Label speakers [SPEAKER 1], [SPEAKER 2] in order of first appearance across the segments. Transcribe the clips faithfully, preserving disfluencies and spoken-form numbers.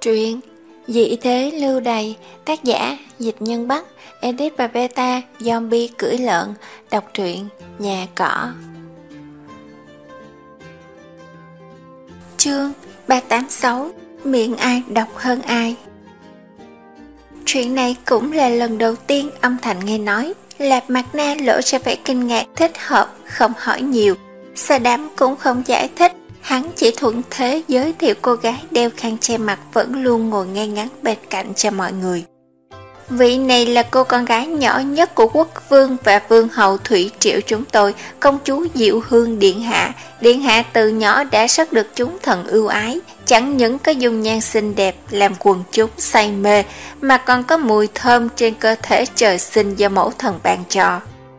[SPEAKER 1] Truyện Dị thế lưu đày, tác giả Dịch Nhân Bắc, edit và beta Zombie cưỡi lợn. Đọc truyện Nhà Cỏ. Chương ba trăm tám mươi sáu. Miệng ai độc hơn ai. Chuyện này cũng là lần đầu tiên âm Thành nghe nói. Lạp Mặt Na lộ ra vẻ kinh ngạc thích hợp, không hỏi nhiều. Sa Đám cũng không giải thích, hắn chỉ thuận thế giới thiệu cô gái đeo khăn che mặt vẫn luôn ngồi ngay ngắn bên cạnh cho mọi người. Vị này là cô con gái nhỏ nhất của quốc vương và vương hậu Thủy Triệu chúng tôi, công chúa Diệu Hương Điện Hạ. Điện Hạ từ nhỏ đã rất được chúng thần ưu ái, chẳng những có dung nhan xinh đẹp làm quần chúng say mê, mà còn có mùi thơm trên cơ thể trời sinh do mẫu thần ban cho.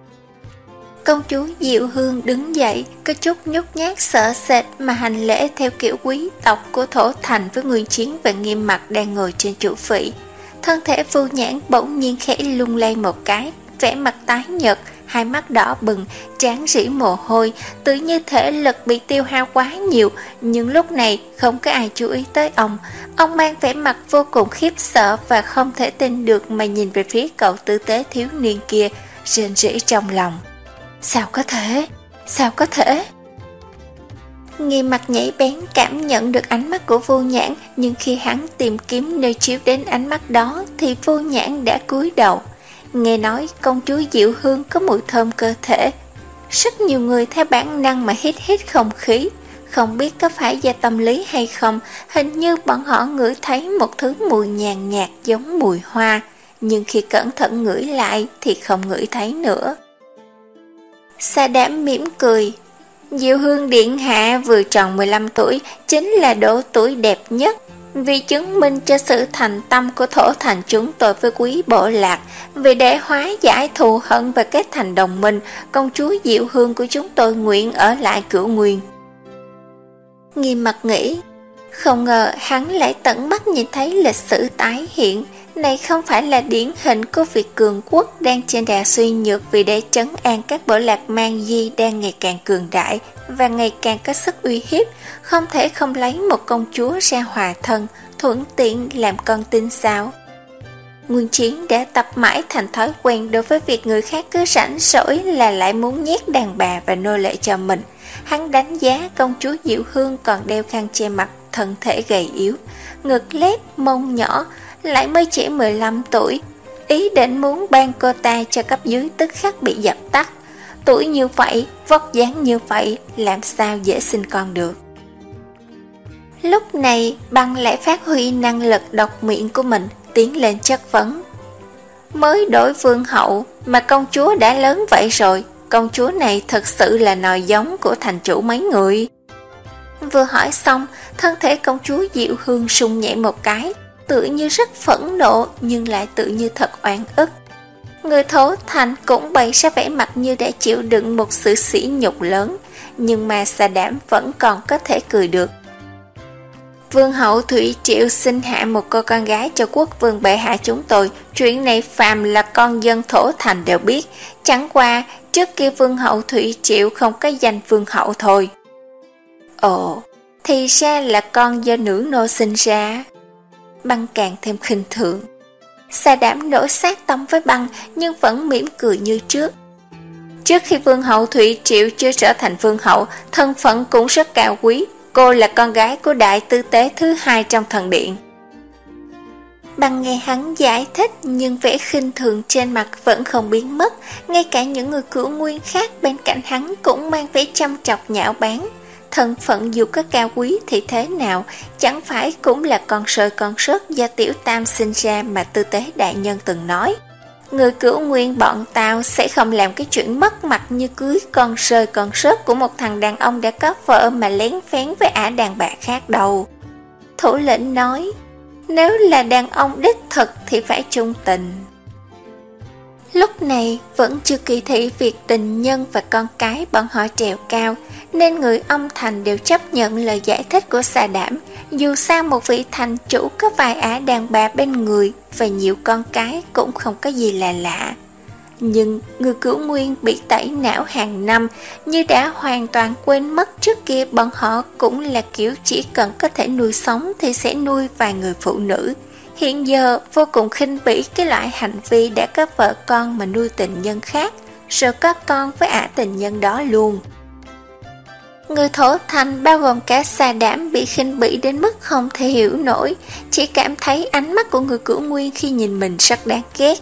[SPEAKER 1] Công chúa Diệu Hương đứng dậy, có chút nhút nhát sợ sệt mà hành lễ theo kiểu quý tộc của Thổ Thành với Nguyên Chiến và Nghiêm Mặc đang ngồi trên chủ vị. Thân thể Phu Nhãn bỗng nhiên khẽ lung lay một cái, vẻ mặt tái nhợt, hai mắt đỏ bừng, trán rỉ mồ hôi, tự như thể lực bị tiêu hao quá nhiều. Nhưng lúc này không có ai chú ý tới ông. Ông mang vẻ mặt vô cùng khiếp sợ và không thể tin được mà nhìn về phía cậu tử tế thiếu niên kia, rên rỉ trong lòng. Sao có thể? Sao có thể? Nghiêm Mặc nhảy bén cảm nhận được ánh mắt của Vô Nhãn, nhưng khi hắn tìm kiếm nơi chiếu đến ánh mắt đó thì Vô Nhãn đã cúi đầu. Nghe nói công chúa Diệu Hương có mùi thơm cơ thể. Rất nhiều người theo bản năng mà hít hít không khí. Không biết có phải do tâm lý hay không, hình như bọn họ ngửi thấy một thứ mùi nhàn nhạt giống mùi hoa, nhưng khi cẩn thận ngửi lại thì không ngửi thấy nữa. Sa Đám mỉm cười. Diệu Hương Điện Hạ vừa tròn mười lăm tuổi, chính là độ tuổi đẹp nhất. Vì chứng minh cho sự thành tâm của Thổ Thành chúng tôi với quý bộ lạc, vì để hóa giải thù hận và kết thành đồng minh, công chúa Diệu Hương của chúng tôi nguyện ở lại Cửu Nguyên. Nghiêm Mặc nghĩ, không ngờ hắn lại tận mắt nhìn thấy lịch sử tái hiện. Này không phải là điển hình của việc cường quốc đang trên đà suy nhược, vì để trấn an các bộ lạc Man Di đang ngày càng cường đại và ngày càng có sức uy hiếp, không thể không lấy một công chúa ra hòa thân, thuận tiện làm con tin sao. Nguyên Chiến đã tập mãi thành thói quen đối với việc người khác cứ rảnh rỗi là lại muốn nhét đàn bà và nô lệ cho mình. Hắn đánh giá công chúa Diệu Hương còn đeo khăn che mặt, thân thể gầy yếu, ngực lép, mông nhỏ, lại mới chỉ mười lăm tuổi. Ý định muốn ban cô ta cho cấp dưới tức khắc bị dập tắt. Tuổi như vậy, vóc dáng như vậy, làm sao dễ sinh con được. Lúc này Băng lại phát huy năng lực độc miệng của mình, tiến lên chất vấn. Mới đổi vương hậu mà công chúa đã lớn vậy rồi, công chúa này thật sự là nòi giống của thành chủ mấy người. Vừa hỏi xong, thân thể công chúa Diệu Hương rung nhẹ một cái, tự như rất phẫn nộ nhưng lại tự như thật oan ức. Người Thổ Thành cũng bày ra vẻ mặt như đã chịu đựng một sự sỉ nhục lớn, nhưng mà Sa Đám vẫn còn có thể cười được. Vương hậu Thủy Triệu sinh hạ một cô con gái cho quốc vương bệ hạ chúng tôi, chuyện này phàm là con dân Thổ Thành đều biết, chẳng qua trước kia vương hậu Thủy Triệu không có danh vương hậu thôi. Ồ, thì ra là con do nữ nô sinh ra. Băng càng thêm khinh thường. Sa Đám nổi sát tâm với Băng nhưng vẫn mỉm cười như trước. Trước khi vương hậu Thủy Triệu chưa trở thành vương hậu, thân phận cũng rất cao quý. Cô là con gái của đại tư tế thứ hai trong thần điện. Băng nghe hắn giải thích nhưng vẻ khinh thường trên mặt vẫn không biến mất. Ngay cả những người Cửu Nguyên khác bên cạnh hắn cũng mang vẻ chăm chọc nhạo báng. Thân phận dù có cao quý thì thế nào, chẳng phải cũng là con sơi con sớt do Tiểu Tam sinh ra mà tư tế đại nhân từng nói. Người Cửu Nguyên bọn tao sẽ không làm cái chuyện mất mặt như cưới con sơi con sớt của một thằng đàn ông đã có vợ mà lén phén với ả đàn bà khác đâu. Thủ lĩnh nói, nếu là đàn ông đích thực thì phải trung tình. Lúc này vẫn chưa kỳ thị việc tình nhân và con cái bọn họ trèo cao, nên người ông Thành đều chấp nhận lời giải thích của Sa Đám. Dù sao một vị thành chủ có vài ả đàn bà bên người và nhiều con cái cũng không có gì là lạ. Nhưng Ngư Cửu Nguyên bị tẩy não hàng năm, như đã hoàn toàn quên mất trước kia bọn họ cũng là kiểu chỉ cần có thể nuôi sống thì sẽ nuôi vài người phụ nữ. Hiện giờ vô cùng khinh bỉ cái loại hành vi đã có vợ con mà nuôi tình nhân khác, rồi có con với ả tình nhân đó luôn. Người Thổ Thành bao gồm cả Xà Đảm bị khinh bỉ đến mức không thể hiểu nổi, chỉ cảm thấy ánh mắt của Người Cửu Nguyên khi nhìn mình rất đáng ghét.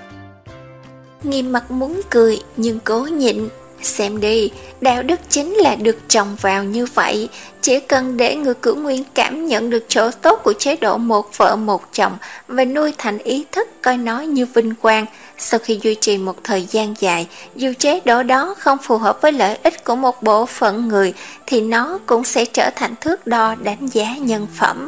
[SPEAKER 1] Nghiêm Mặt muốn cười nhưng cố nhịn. Xem đi, đạo đức chính là được trồng vào như vậy. Chỉ cần để Người Cửu Nguyên cảm nhận được chỗ tốt của chế độ một vợ một chồng và nuôi thành ý thức coi nó như vinh quang. Sau khi duy trì một thời gian dài, dù chế độ đó không phù hợp với lợi ích của một bộ phận người, thì nó cũng sẽ trở thành thước đo đánh giá nhân phẩm.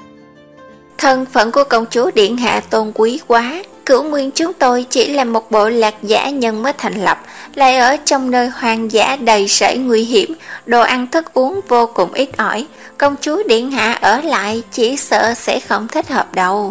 [SPEAKER 1] Thân phận của công chúa điện hạ tôn quý quá. Cửu Nguyên chúng tôi chỉ là một bộ lạc giả nhân mới thành lập, lại ở trong nơi hoang dã đầy rẫy nguy hiểm, đồ ăn thức uống vô cùng ít ỏi. Công chúa điện hạ ở lại chỉ sợ sẽ không thích hợp đâu.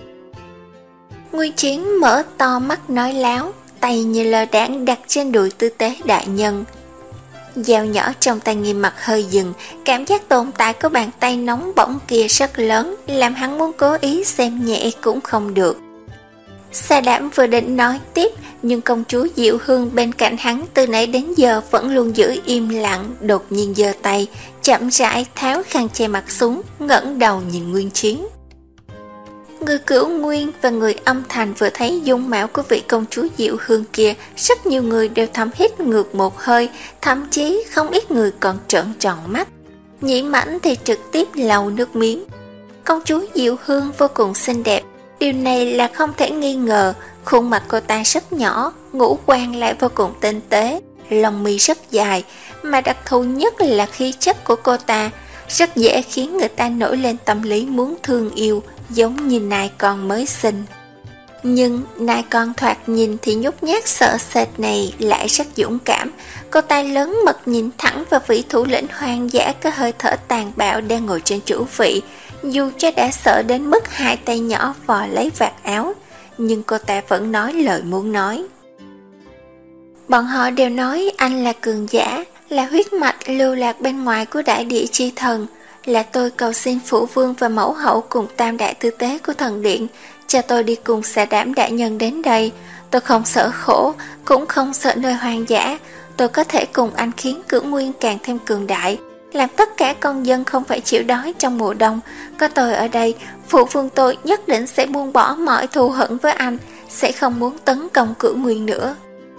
[SPEAKER 1] Nguyên Chiến mở to mắt nói láo, tay như lơ đãng đặt trên đùi tư tế đại nhân. Dao nhỏ trong tay Nghiêm Mặt hơi dừng, cảm giác tồn tại của bàn tay nóng bỏng kia rất lớn, làm hắn muốn cố ý xem nhẹ cũng không được. Xà Đảm vừa định nói tiếp, nhưng công chúa Diệu Hương bên cạnh hắn từ nãy đến giờ vẫn luôn giữ im lặng, đột nhiên giơ tay, chậm rãi tháo khăn che mặt xuống, ngẩng đầu nhìn Nguyên Chiến. Người Cửu Nguyên và người Âm Thành vừa thấy dung mạo của vị công chúa Diệu Hương kia, rất nhiều người đều thầm hít ngược một hơi, thậm chí không ít người còn trợn tròn mắt. Nhĩ Mãnh thì trực tiếp lau nước miếng. Công chúa Diệu Hương vô cùng xinh đẹp, điều này là không thể nghi ngờ. Khuôn mặt cô ta rất nhỏ, ngũ quan lại vô cùng tinh tế, lông mi rất dài, mà đặc thù nhất là khí chất của cô ta, rất dễ khiến người ta nổi lên tâm lý muốn thương yêu, giống như nai con mới sinh. Nhưng nai con thoạt nhìn thì nhút nhát sợ sệt này lại rất dũng cảm. Cô ta lớn mật nhìn thẳng vào vị thủ lĩnh hoang dã có hơi thở tàn bạo đang ngồi trên chủ vị. Dù cho đã sợ đến mức hai tay nhỏ vò lấy vạt áo, nhưng cô ta vẫn nói lời muốn nói. Bọn họ đều nói anh là cường giả, là huyết mạch lưu lạc bên ngoài của đại địa chi thần, là tôi cầu xin phụ vương và mẫu hậu cùng tam đại tư tế của thần điện cho tôi đi cùng Xà Đảm đại nhân đến đây. Tôi không sợ khổ, cũng không sợ nơi hoang dã. Tôi có thể cùng anh khiến Cửu Nguyên càng thêm cường đại, làm tất cả con dân không phải chịu đói trong mùa đông. Có tôi ở đây, phụ vương tôi nhất định sẽ buông bỏ mọi thù hận với anh, sẽ không muốn tấn công Cửu Nguyên nữa.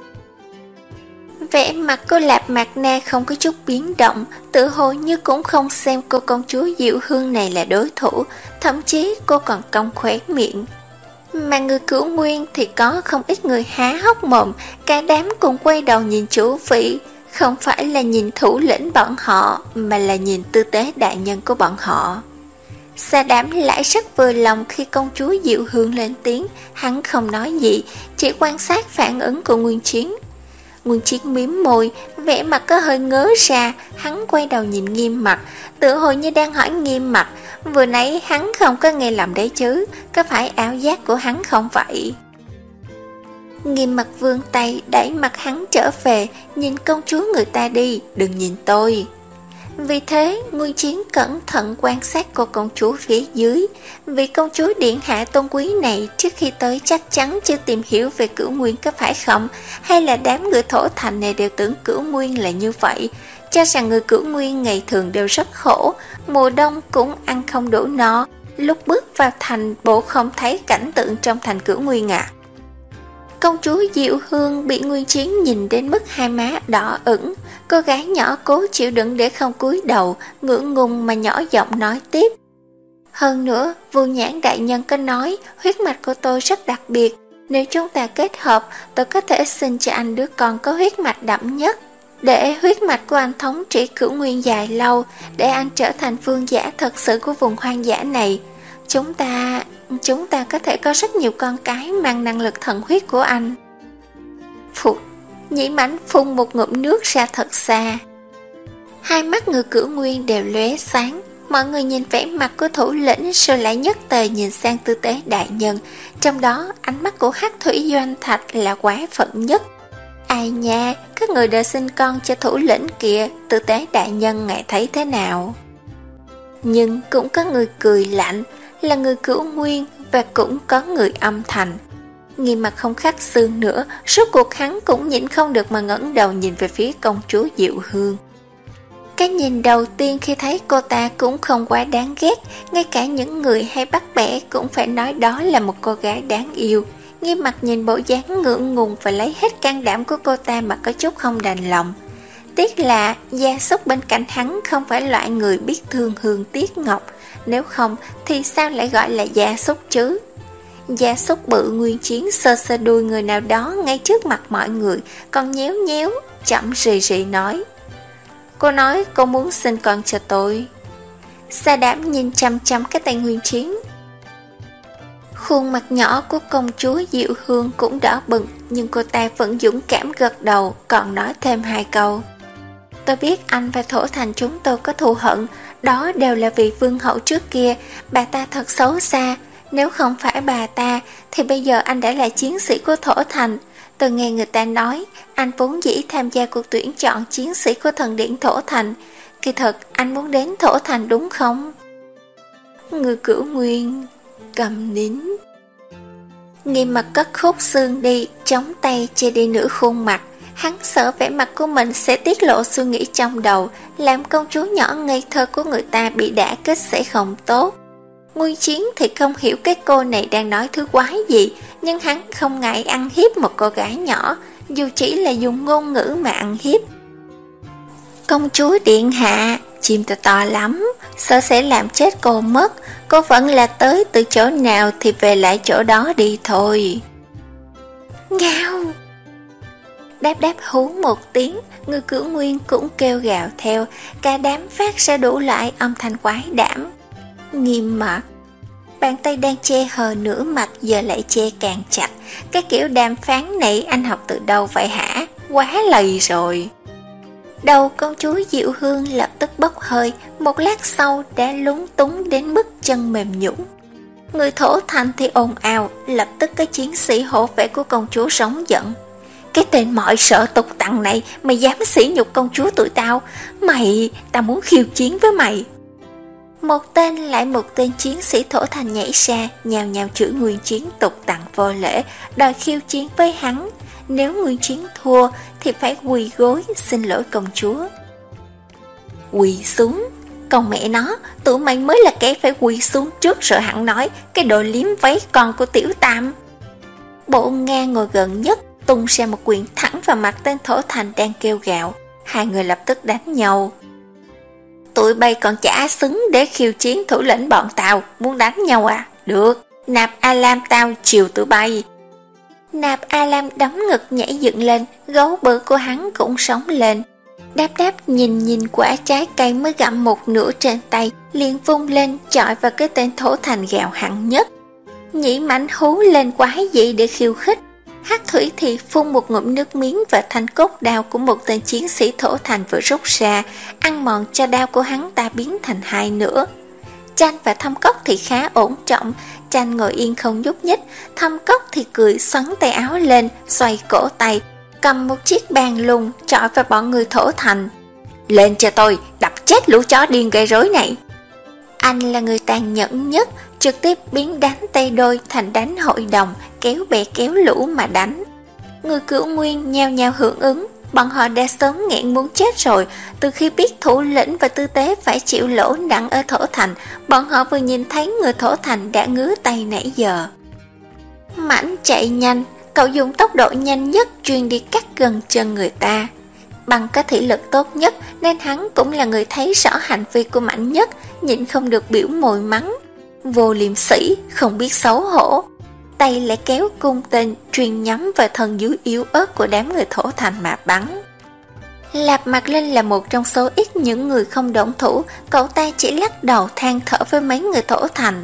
[SPEAKER 1] Vẻ mặt cô Lạp Mạc Na không có chút biến động, tự hồ như cũng không xem cô công chúa Diệu Hương này là đối thủ, thậm chí cô còn cong khóe miệng. Mà người Cửu Nguyên thì có không ít người há hốc mồm, cả đám cùng quay đầu nhìn chủ vị, không phải là nhìn thủ lĩnh bọn họ, mà là nhìn tư tế đại nhân của bọn họ. Xà Đảm lại rất vừa lòng khi công chúa Diệu Hương lên tiếng, hắn không nói gì, chỉ quan sát phản ứng của Nguyên Chiến. Nguyên Chiến mím môi, vẻ mặt có hơi ngớ ra, hắn quay đầu nhìn Nghiêm Mặt, tự hồ như đang hỏi Nghiêm Mặt, vừa nãy hắn không có nghe lầm đấy chứ, có phải ảo giác của hắn không vậy? Nghiêm Mặt vươn tay đẩy mặt hắn trở về, nhìn công chúa người ta đi, đừng nhìn tôi. Vì thế, Nguyên Chiến cẩn thận quan sát cô công chúa phía dưới. Vì công chúa điện hạ tôn quý này trước khi tới chắc chắn chưa tìm hiểu về Cửu Nguyên có phải không? Hay là đám người Thổ Thành này đều tưởng Cửu Nguyên là như vậy, cho rằng người Cửu Nguyên ngày thường đều rất khổ, mùa đông cũng ăn không đủ no, lúc bước vào thành bộ không thấy cảnh tượng trong thành Cửu Nguyên à? Công chúa Diệu Hương bị Nguyên Chiến nhìn đến mức hai má đỏ ửng, cô gái nhỏ cố chịu đựng để không cúi đầu, ngượng ngùng mà nhỏ giọng nói tiếp. Hơn nữa, Vu Nhãn đại nhân có nói huyết mạch của tôi rất đặc biệt, nếu chúng ta kết hợp, tôi có thể sinh cho anh đứa con có huyết mạch đậm nhất, để huyết mạch của anh thống trị Cửu Nguyên dài lâu, để anh trở thành vương giả thật sự của vùng hoang dã này. Chúng ta... Chúng ta có thể có rất nhiều con cái mang năng lực thần huyết của anh. Phụt, Nhĩ Mãnh phun một ngụm nước ra thật xa. Hai mắt người Cửu Nguyên đều lóe sáng, Mọi người nhìn vẻ mặt của thủ lĩnh rồi lại nhất tề nhìn sang Tư Tế đại nhân, trong đó ánh mắt của Hắc Thủy Doanh Thạch là quá phận nhất. Ai nha, các người đã sinh con cho thủ lĩnh kìa, Tư Tế đại nhân ngài thấy thế nào? Nhưng cũng có người cười lạnh, là người Cửu Nguyên, và cũng có người âm thành. Nghiêm mặt không khắc xương nữa, suốt cuộc hắn cũng nhịn không được mà ngẩng đầu nhìn về phía công chúa Diệu Hương. Cái nhìn đầu tiên khi thấy cô ta cũng không quá đáng ghét, ngay cả những người hay bắt bẻ cũng phải nói đó là một cô gái đáng yêu. Nghiêm mặt nhìn bộ dáng ngượng ngùng và lấy hết can đảm của cô ta mà có chút không đành lòng. Tiếc là gia súc bên cạnh hắn không phải loại người biết thương Hương tiếc ngọc, nếu không thì sao lại gọi là gia súc chứ? Gia súc bự Nguyên Chiến sơ sơ đuôi người nào đó ngay trước mặt mọi người, còn nhéo nhéo, chậm rì rì nói: Cô nói cô muốn sinh con cho tôi. Sa Đảm nhìn chăm chăm cái tay Nguyên Chiến. Khuôn mặt nhỏ của công chúa Diệu Hương cũng đỏ bừng, nhưng cô ta vẫn dũng cảm gật đầu, còn nói thêm hai câu. Tôi biết anh và Thổ Thành chúng tôi có thù hận, đó đều là vì vương hậu trước kia, bà ta thật xấu xa. Nếu không phải bà ta, thì bây giờ anh đã là chiến sĩ của Thổ Thành. Tôi nghe người ta nói, anh vốn dĩ tham gia cuộc tuyển chọn chiến sĩ của thần điện Thổ Thành. Kỳ thật, anh muốn đến Thổ Thành đúng không? Người Cửu Nguyên cầm nín. Nghiêm mặt cất khúc xương đi, chống tay che đi nửa khuôn mặt. Hắn sợ vẻ mặt của mình sẽ tiết lộ suy nghĩ trong đầu, làm công chúa nhỏ ngây thơ của người ta bị đả kích sẽ không tốt. Nguyên Chiến thì không hiểu cái cô này đang nói thứ quái gì, nhưng hắn không ngại ăn hiếp một cô gái nhỏ, dù chỉ là dùng ngôn ngữ mà ăn hiếp. Công chúa điện hạ, chim to to lắm, sợ sẽ làm chết cô mất, cô vẫn là tới từ chỗ nào thì về lại chỗ đó đi thôi. Ngao! Đáp đáp hú một tiếng, người Cửu Nguyên cũng kêu gào theo, cả đám phát ra đủ loại âm thanh quái đảm. Nghiêm mặt, bàn tay đang che hờ nửa mặt giờ lại che càng chặt. Cái kiểu đàm phán này anh học từ đâu vậy hả? Quá lầy rồi. Đầu công chúa Diệu Hương lập tức bốc hơi, một lát sau đã lúng túng đến mức chân mềm nhũn. Người Thổ Thành thì ồn ào, lập tức cái chiến sĩ hộ vệ của công chúa sống giận. Cái tên mọi sợ tục tằng này, mày dám sỉ nhục công chúa tụi tao? Mày, tao muốn khiêu chiến với mày. Một tên lại một tên chiến sĩ Thổ Thành nhảy ra, nhào nhào chửi Nguyên Chiến tục tằng vô lễ, đòi khiêu chiến với hắn. Nếu Nguyên Chiến thua thì phải quỳ gối xin lỗi công chúa. Quỳ xuống? Còn mẹ nó, tụi mày mới là kẻ phải quỳ xuống trước rồi hẳn nói, cái đồ liếm váy con của Tiểu Tam. Bộ Nga ngồi gần nhất tung ra một quyền thẳng vào mặt tên Thổ Thành đang kêu gào. Hai người lập tức đánh nhau. Tụi bay còn chả xứng để khiêu chiến thủ lĩnh bọn tao, muốn đánh nhau à? Được, Nạp A Lam tao chiều tụi bay. Nạp A Lam đấm ngực nhảy dựng lên, gấu bự của hắn cũng sống lên. Đáp đáp nhìn nhìn quả trái cây mới gặm một nửa trên tay, liền vung lên chọi vào cái tên Thổ Thành gào hẳn nhất. Nhĩ Mãnh hú lên quái dị để khiêu khích. Hắc Thủy thì phun một ngụm nước miếng và thanh cốt đao của một tên chiến sĩ Thổ Thành vừa rút ra, ăn mòn cho đao của hắn ta biến thành hai nửa. Tranh và Thâm Cốc thì khá ổn trọng, Tranh ngồi yên không nhúc nhích, Thâm Cốc thì cười xoắn tay áo lên, xoay cổ tay, cầm một chiếc bàn lùn chọi vào bọn người Thổ Thành. Lên cho tôi, đập chết lũ chó điên gây rối này. Anh là người tàn nhẫn nhất, trực tiếp biến đánh tay đôi thành đánh hội đồng, kéo bè kéo lũ mà đánh. Người Cửu Nguyên nhao nhao hưởng ứng, bọn họ đã sớm nghẹn muốn chết rồi. Từ khi biết thủ lĩnh và tư tế phải chịu lỗ nặng ở Thổ Thành, bọn họ vừa nhìn thấy người Thổ Thành đã ngứa tay nãy giờ. Mãnh chạy nhanh, cậu dùng tốc độ nhanh nhất chuyên đi cắt gần chân người ta. Bằng có thị lực tốt nhất nên hắn cũng là người thấy rõ hành vi của Mãnh nhất, nhịn không được biểu môi mắng. Vô liêm sĩ, không biết xấu hổ. Tay lại kéo cung tên truyền nhắm vào thân dưới yếu ớt của đám người Thổ Thành mà bắn. Lạp Mặt Linh là một trong số ít những người không động thủ, cậu ta chỉ lắc đầu than thở với mấy người Thổ Thành.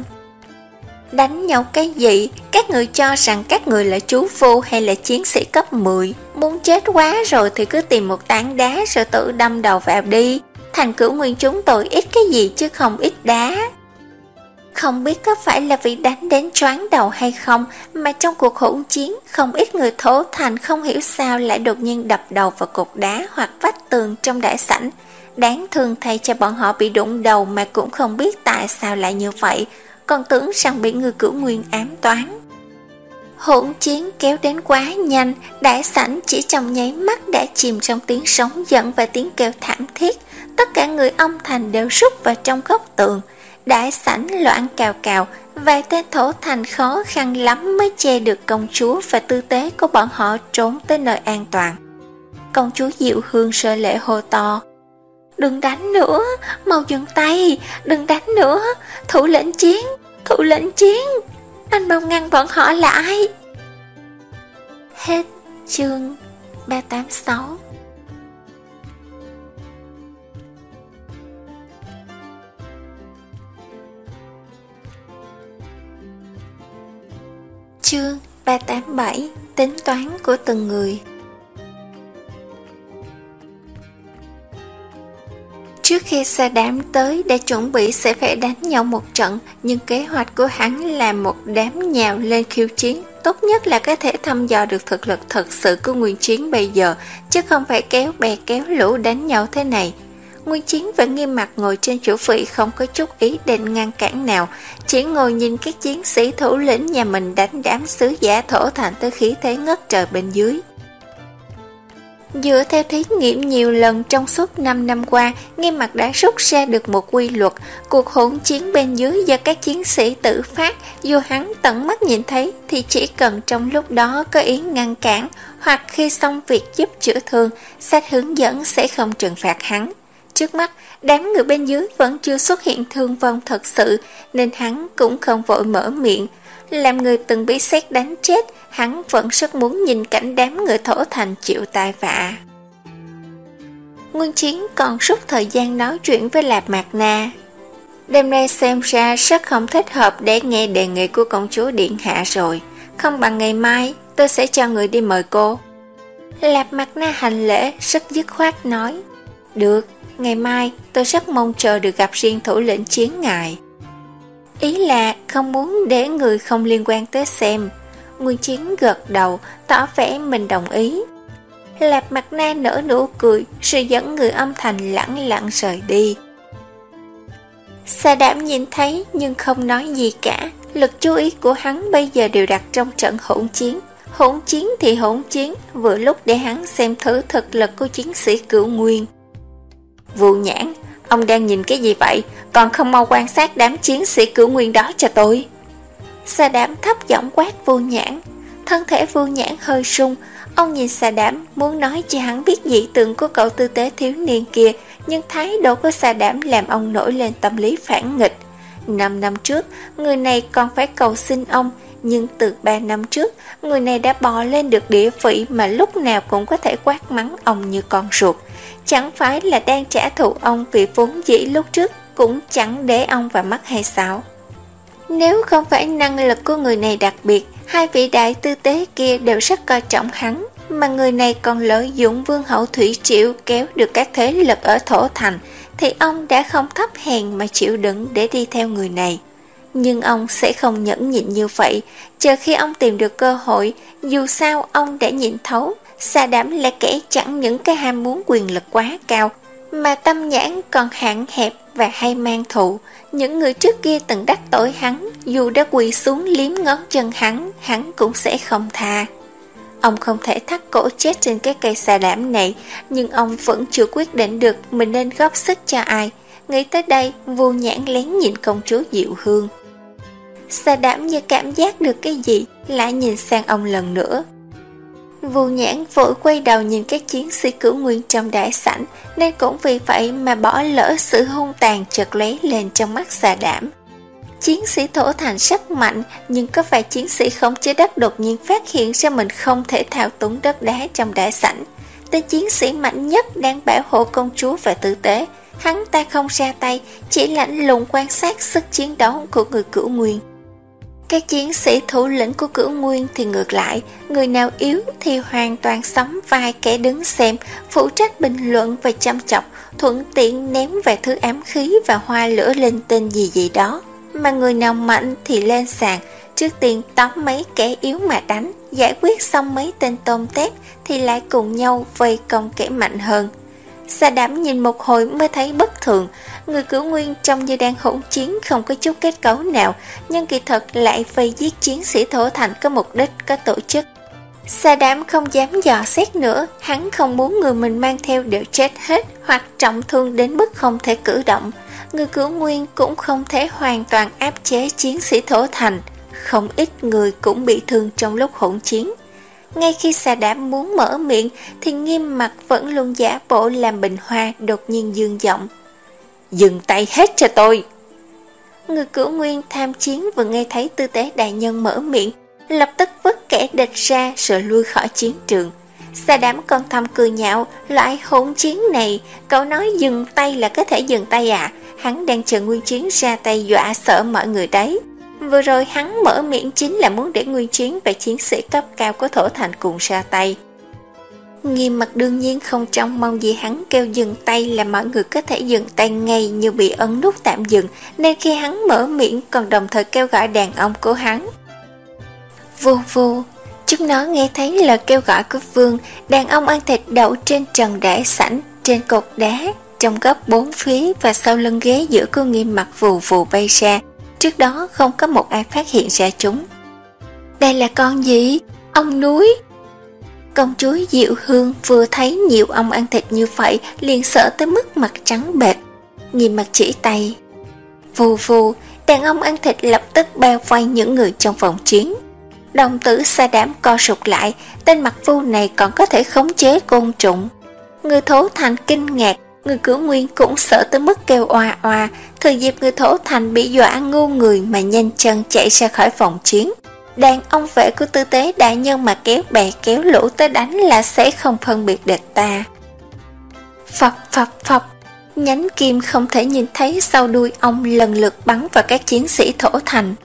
[SPEAKER 1] Đánh nhau cái gì? Các người cho rằng các người là chú phu hay là chiến sĩ cấp mười? Muốn chết quá rồi thì cứ tìm một tảng đá rồi tự đâm đầu vào đi. thành Cửu Nguyên chúng tôi ít cái gì chứ không ít đá. Không biết có phải là vì đánh đến choáng đầu hay không, mà trong cuộc hỗn chiến, không ít người thổ thành không hiểu sao lại đột nhiên đập đầu vào cột đá hoặc vách tường trong đại sảnh. Đáng thương thay cho bọn họ bị đụng đầu mà cũng không biết tại sao lại như vậy, còn tưởng rằng bị người Cửu Nguyên ám toán. Hỗn chiến kéo đến quá nhanh, đại sảnh chỉ trong nháy mắt đã chìm trong tiếng sóng giận và tiếng kêu thảm thiết. Tất cả người Âm Thành đều rút vào trong góc tường. Đại sảnh loạn cào cào, vài tên thổ thành khó khăn lắm mới che được công chúa và tư tế của bọn họ trốn tới nơi an toàn. Công chúa Diệu Hương sợ lệ hô to: "Đừng đánh nữa, mau dừng tay, đừng đánh nữa, thủ lĩnh chiến, thủ lĩnh chiến, anh mau ngăn bọn họ lại." Hết chương ba tám sáu. Chương ba tám bảy. Tính toán của từng người. Trước khi Sa Đám tới đã chuẩn bị sẽ phải đánh nhau một trận, nhưng kế hoạch của hắn là một đám nhào lên khiêu chiến. Tốt nhất là có thể thăm dò được thực lực thật sự của Nguyên Chiến bây giờ, chứ không phải kéo bè kéo lũ đánh nhau thế này. Nguyên Chiến vẫn nghiêm mặt ngồi trên chủ vị, không có chút ý định ngăn cản nào, chỉ ngồi nhìn các chiến sĩ thủ lĩnh nhà mình đánh đám sứ giả thổ thành tới khí thế ngất trời bên dưới. Dựa theo thí nghiệm nhiều lần trong suốt năm năm qua, Nghiêm Mặt đã rút ra được một quy luật: cuộc hỗn chiến bên dưới do các chiến sĩ tự phát, dù hắn tận mắt nhìn thấy thì chỉ cần trong lúc đó có ý ngăn cản hoặc khi xong việc giúp chữa thương, sách hướng dẫn sẽ không trừng phạt hắn. Trước mắt, đám người bên dưới vẫn chưa xuất hiện thương vong thật sự, nên hắn cũng không vội mở miệng. Làm người từng bị sét đánh chết, hắn vẫn rất muốn nhìn cảnh đám người thổ thành chịu tai vạ. Nguyên Chiến còn rút thời gian nói chuyện với Lạp Mạc Na. Đêm nay xem ra rất không thích hợp để nghe đề nghị của công chúa điện hạ rồi. Không bằng ngày mai, tôi sẽ cho người đi mời cô. Lạp Mạc Na hành lễ, rất dứt khoát nói: "Được, ngày mai tôi rất mong chờ được gặp riêng thủ lĩnh Chiến ngài." Ý là không muốn để người không liên quan tới xem. Nguyên Chiến gật đầu, tỏ vẻ mình đồng ý. Lạp Mạc Na nở nụ cười, rồi dẫn người Âm Thành lẳng lặng rời đi. Sa Đám nhìn thấy nhưng không nói gì cả. Lực chú ý của hắn bây giờ đều đặt trong trận hỗn chiến. Hỗn chiến thì hỗn chiến, vừa lúc để hắn xem thử thực lực của chiến sĩ Cửu Nguyên. Vu Nhãn, ông đang nhìn cái gì vậy? Còn không mau quan sát đám chiến sĩ Cửu Nguyên đó cho tôi. Sa Đám thấp giọng quát Vu Nhãn. Thân thể Vu Nhãn hơi rung. Ông nhìn Sa Đám, muốn nói cho hắn biết dị tượng của cậu tư tế thiếu niên kia, nhưng thái độ của Sa Đám làm ông nổi lên tâm lý phản nghịch. Năm năm trước, người này còn phải cầu xin ông, nhưng từ ba năm trước, người này đã bò lên được địa vị mà lúc nào cũng có thể quát mắng ông như con ruột. Chẳng phải là đang trả thù ông vì vốn dĩ lúc trước cũng chẳng để ông vào mắt hay sao? Nếu không phải năng lực của người này đặc biệt, hai vị đại tư tế kia đều rất coi trọng hắn, mà người này còn lợi dụng vương hậu Thủy Triệu kéo được các thế lực ở thổ thành, thì ông đã không thấp hèn mà chịu đựng để đi theo người này. Nhưng ông sẽ không nhẫn nhịn như vậy, chờ khi ông tìm được cơ hội, dù sao ông đã nhìn thấu, Sa Đám là kẻ chẳng những cái ham muốn quyền lực quá cao, mà tâm nhãn còn hạn hẹp và hay mang thù. Những người trước kia từng đắc tội hắn, dù đã quỳ xuống liếm ngón chân hắn, hắn cũng sẽ không tha. Ông không thể thắt cổ chết trên cái cây Sa Đám này, nhưng ông vẫn chưa quyết định được mình nên góp sức cho ai. Nghĩ tới đây, Vu Nhãn lén nhìn công chúa Diệu Hương. Sa Đám như cảm giác được cái gì, lại nhìn sang ông lần nữa. Vu Nhãn vội quay đầu nhìn các chiến sĩ Cửu Nguyên trong đại sảnh, nên cũng vì vậy mà bỏ lỡ sự hung tàn chợt lóe lên trong mắt Sa Đám. Chiến sĩ thổ thành rất mạnh, nhưng có phải chiến sĩ khống chế đất đột nhiên phát hiện ra mình không thể thao túng đất đá trong đại sảnh. Tên chiến sĩ mạnh nhất đang bảo hộ công chúa và tử tế, hắn ta không ra tay, chỉ lạnh lùng quan sát sức chiến đấu của người Cửu Nguyên. Các chiến sĩ thủ lĩnh của Cửu Nguyên thì ngược lại, người nào yếu thì hoàn toàn sắm vai kẻ đứng xem, phụ trách bình luận và chăm chọc, thuận tiện ném vài thứ ám khí và hoa lửa linh tinh gì gì đó. Mà người nào mạnh thì lên sàn, trước tiên tóm mấy kẻ yếu mà đánh, giải quyết xong mấy tên tôm tép thì lại cùng nhau vây công kẻ mạnh hơn. Sa Đảm nhìn một hồi mới thấy bất thường, người Cửu Nguyên trông như đang hỗn chiến không có chút kết cấu nào, nhưng kỳ thật lại vây giết chiến sĩ Thổ Thành có mục đích, có tổ chức. Sa Đảm không dám dò xét nữa, hắn không muốn người mình mang theo đều chết hết hoặc trọng thương đến mức không thể cử động. Người Cửu Nguyên cũng không thể hoàn toàn áp chế chiến sĩ Thổ Thành, không ít người cũng bị thương trong lúc hỗn chiến. Ngay khi Sa Đảm muốn mở miệng thì Nghiêm Mặc vẫn luôn giả bộ làm bình hoa, đột nhiên dương giọng: "Dừng tay hết cho tôi!" Người Cửu Nguyên tham chiến vừa nghe thấy tư tế đại nhân mở miệng, lập tức vứt kẻ địch ra rồi lui khỏi chiến trường. Sa Đảm còn thầm cười nhạo: "Loại hỗn chiến này, cậu nói dừng tay là có thể dừng tay à? Hắn đang chờ Nguyên Chiến ra tay dọa sợ mọi người đấy. Vừa rồi hắn mở miệng chính là muốn để Nguyên Chiến và chiến sĩ cấp cao của Thổ Thành cùng ra tay." Nghiêm Mặc đương nhiên không trông mong gì hắn kêu dừng tay là mọi người có thể dừng tay ngay như bị ấn nút tạm dừng, nên khi hắn mở miệng còn đồng thời kêu gọi đàn ông của hắn. Vù vù, chúng nó nghe thấy lời kêu gọi của vương, đàn ông ăn thịt đậu trên trần đại sảnh, trên cột đá, trong góc bốn phía và sau lưng ghế giữa của Nghiêm Mặc vù vù bay ra. Trước đó không có một ai phát hiện ra chúng. Đây là con gì? Ong núi. Công chúa Diệu Hương vừa thấy nhiều ong ăn thịt như vậy liền sợ tới mức mặt trắng bệch. Nghiêm Mặc chỉ tay. Vù vù, đàn ong ăn thịt lập tức bao vây những người trong vòng chiến. Đồng tử Sa Đảm co rụt lại, tên mặt vu này còn có thể khống chế côn trùng. Người Thổ Thành kinh ngạc, người Cửu Nguyên cũng sợ tới mức kêu oa oa. Thừa dịp người Thổ Thành bị dọa ngu người mà nhanh chân chạy ra khỏi phòng chiến. Đàn ông vệ của tư tế đại nhân mà kéo bè kéo lũ tới đánh là sẽ không phân biệt địch ta. Phập phập phập, nhánh kim không thể nhìn thấy sau đuôi ong lần lượt bắn vào các chiến sĩ Thổ Thành.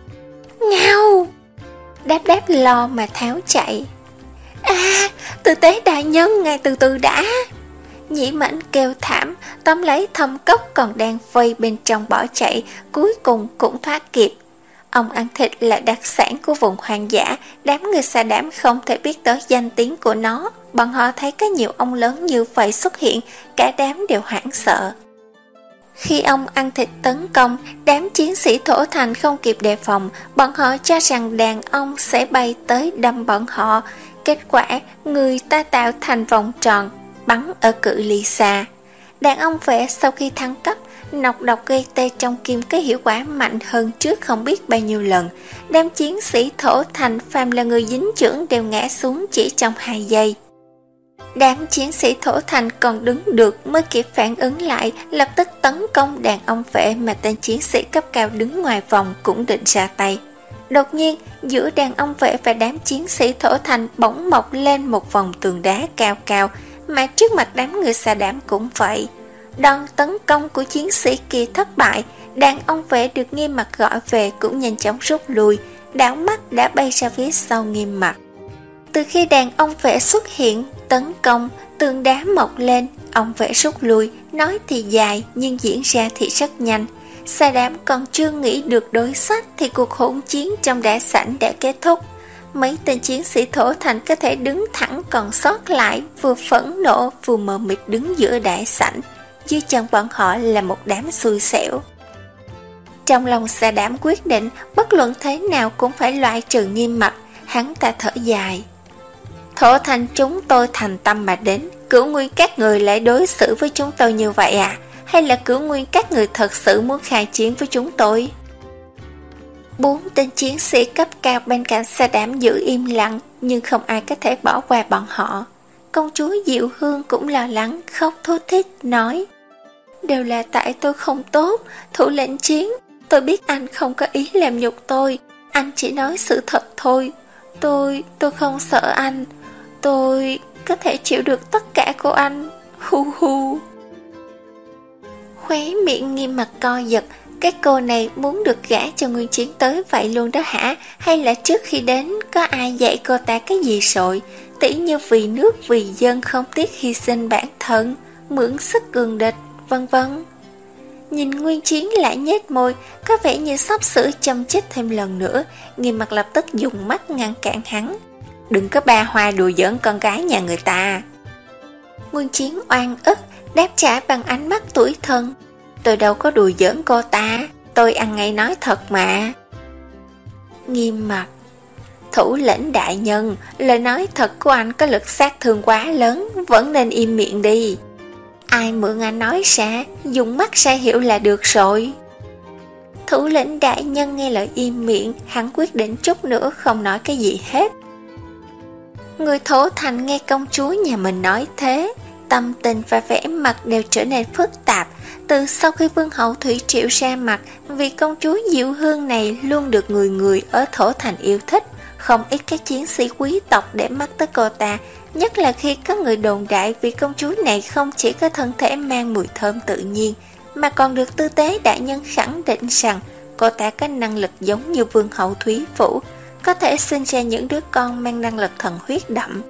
[SPEAKER 1] Ngao! Đáp đáp lo mà tháo chạy. À, tư tế đại nhân, ngài từ từ đã. Nhĩ Mãnh kêu thảm, tóm lấy Thâm Cốc còn đang vây bên trong bỏ chạy, cuối cùng cũng thoát kịp. Ong ăn thịt là đặc sản của vùng hoang dã, đám người Sa Đảm không thể biết tới danh tiếng của nó. Bọn họ thấy có nhiều ong lớn như vậy xuất hiện, cả đám đều hoảng sợ. Khi ong ăn thịt tấn công, đám chiến sĩ Thổ Thành không kịp đề phòng, bọn họ cho rằng đàn ong sẽ bay tới đâm bọn họ. Kết quả, người ta tạo thành vòng tròn, bắn ở cự ly xa. Đàn ong vệ sau khi thăng cấp, nọc độc gây tê trong kim có hiệu quả mạnh hơn trước không biết bao nhiêu lần. Đám chiến sĩ Thổ Thành phàm là người dính chưởng đều ngã xuống chỉ trong hai giây. Đám chiến sĩ Thổ Thành còn đứng được mới kịp phản ứng lại, lập tức tấn công đàn ong vệ mà tên chiến sĩ cấp cao đứng ngoài vòng cũng định ra tay. Đột nhiên, giữa đàn ong vệ và đám chiến sĩ Thổ Thành bỗng mọc lên một vòng tường đá cao cao, mà trước mặt đám người Sa Đảm cũng vậy. Đòn tấn công của chiến sĩ kia thất bại, đàn ong vệ được Nghiêm Mặc gọi về cũng nhanh chóng rút lui, đảo mắt đã bay ra phía sau Nghiêm Mặc. Từ khi đàn ong vệ xuất hiện, tấn công, tường đá mọc lên, ong vệ rút lui, nói thì dài nhưng diễn ra thì rất nhanh. Sa Đảm còn chưa nghĩ được đối sách thì cuộc hỗn chiến trong đại sảnh đã kết thúc. Mấy tên chiến sĩ Thổ Thành có thể đứng thẳng còn sót lại, vừa phẫn nộ vừa mờ mịt đứng giữa đại sảnh. Dưới chân bọn họ là một đám xui xẻo. Trong lòng Sa Đảm quyết định bất luận thế nào cũng phải loại trừ Nghiêm Mặc. Hắn ta thở dài. Thổ Thành chúng tôi thành tâm mà đến, Cửu Nguyên các người lại đối xử với chúng tôi như vậy à? Hay là Cửu Nguyên các người thật sự muốn khai chiến với chúng tôi? Bốn tên chiến sĩ cấp cao bên cạnh Sa Đảm giữ im lặng, nhưng không ai có thể bỏ qua bọn họ. Công chúa Diệu Hương cũng lo lắng, khóc thút thít, nói: Đều là tại tôi không tốt, thủ lĩnh Chiến, tôi biết anh không có ý làm nhục tôi, anh chỉ nói sự thật thôi. Tôi, tôi không sợ anh, tôi có thể chịu được tất cả của anh, hu hu. Khóe miệng Nghiêm Mặc co giật, Cái cô này muốn được gả cho Nguyên Chiến tới vậy luôn đó hả? Hay là trước khi đến có ai dạy cô ta cái gì rồi? Tỉ như vì nước vì dân không tiếc hy sinh bản thân, mượn sức cường địch, vân vân. Nhìn Nguyên Chiến lại nhếch môi, có vẻ như sắp sửa châm chích thêm lần nữa. Nghiêm Mặt lập tức dùng mắt ngăn cản hắn. Đừng có ba hoa đùa giỡn con gái nhà người ta. Nguyên Chiến oan ức đáp trả bằng ánh mắt tủi thân. Tôi đâu có đùa giỡn cô ta, tôi ăn ngay nói thật mà. Nghiêm Mặt: thủ lĩnh đại nhân, lời nói thật của anh có lực sát thương quá lớn, vẫn nên im miệng đi. Ai mượn anh nói ra, dùng mắt ra hiểu là được rồi. Thủ lĩnh đại nhân nghe lời im miệng, hắn quyết định chút nữa không nói cái gì hết. Người Thổ Thành nghe công chúa nhà mình nói thế, tâm tình và vẻ mặt đều trở nên phức tạp. Từ sau khi Vương hậu Thủy Triệu ra mặt, vì công chúa Diệu Hương này luôn được người người ở Thổ Thành yêu thích, không ít các chiến sĩ quý tộc để mắt tới cô ta, nhất là khi có người đồn đại vì công chúa này không chỉ có thân thể mang mùi thơm tự nhiên, mà còn được tư tế đại nhân khẳng định rằng cô ta có năng lực giống như Vương hậu Thúy Phủ, có thể sinh ra những đứa con mang năng lực thần huyết đậm.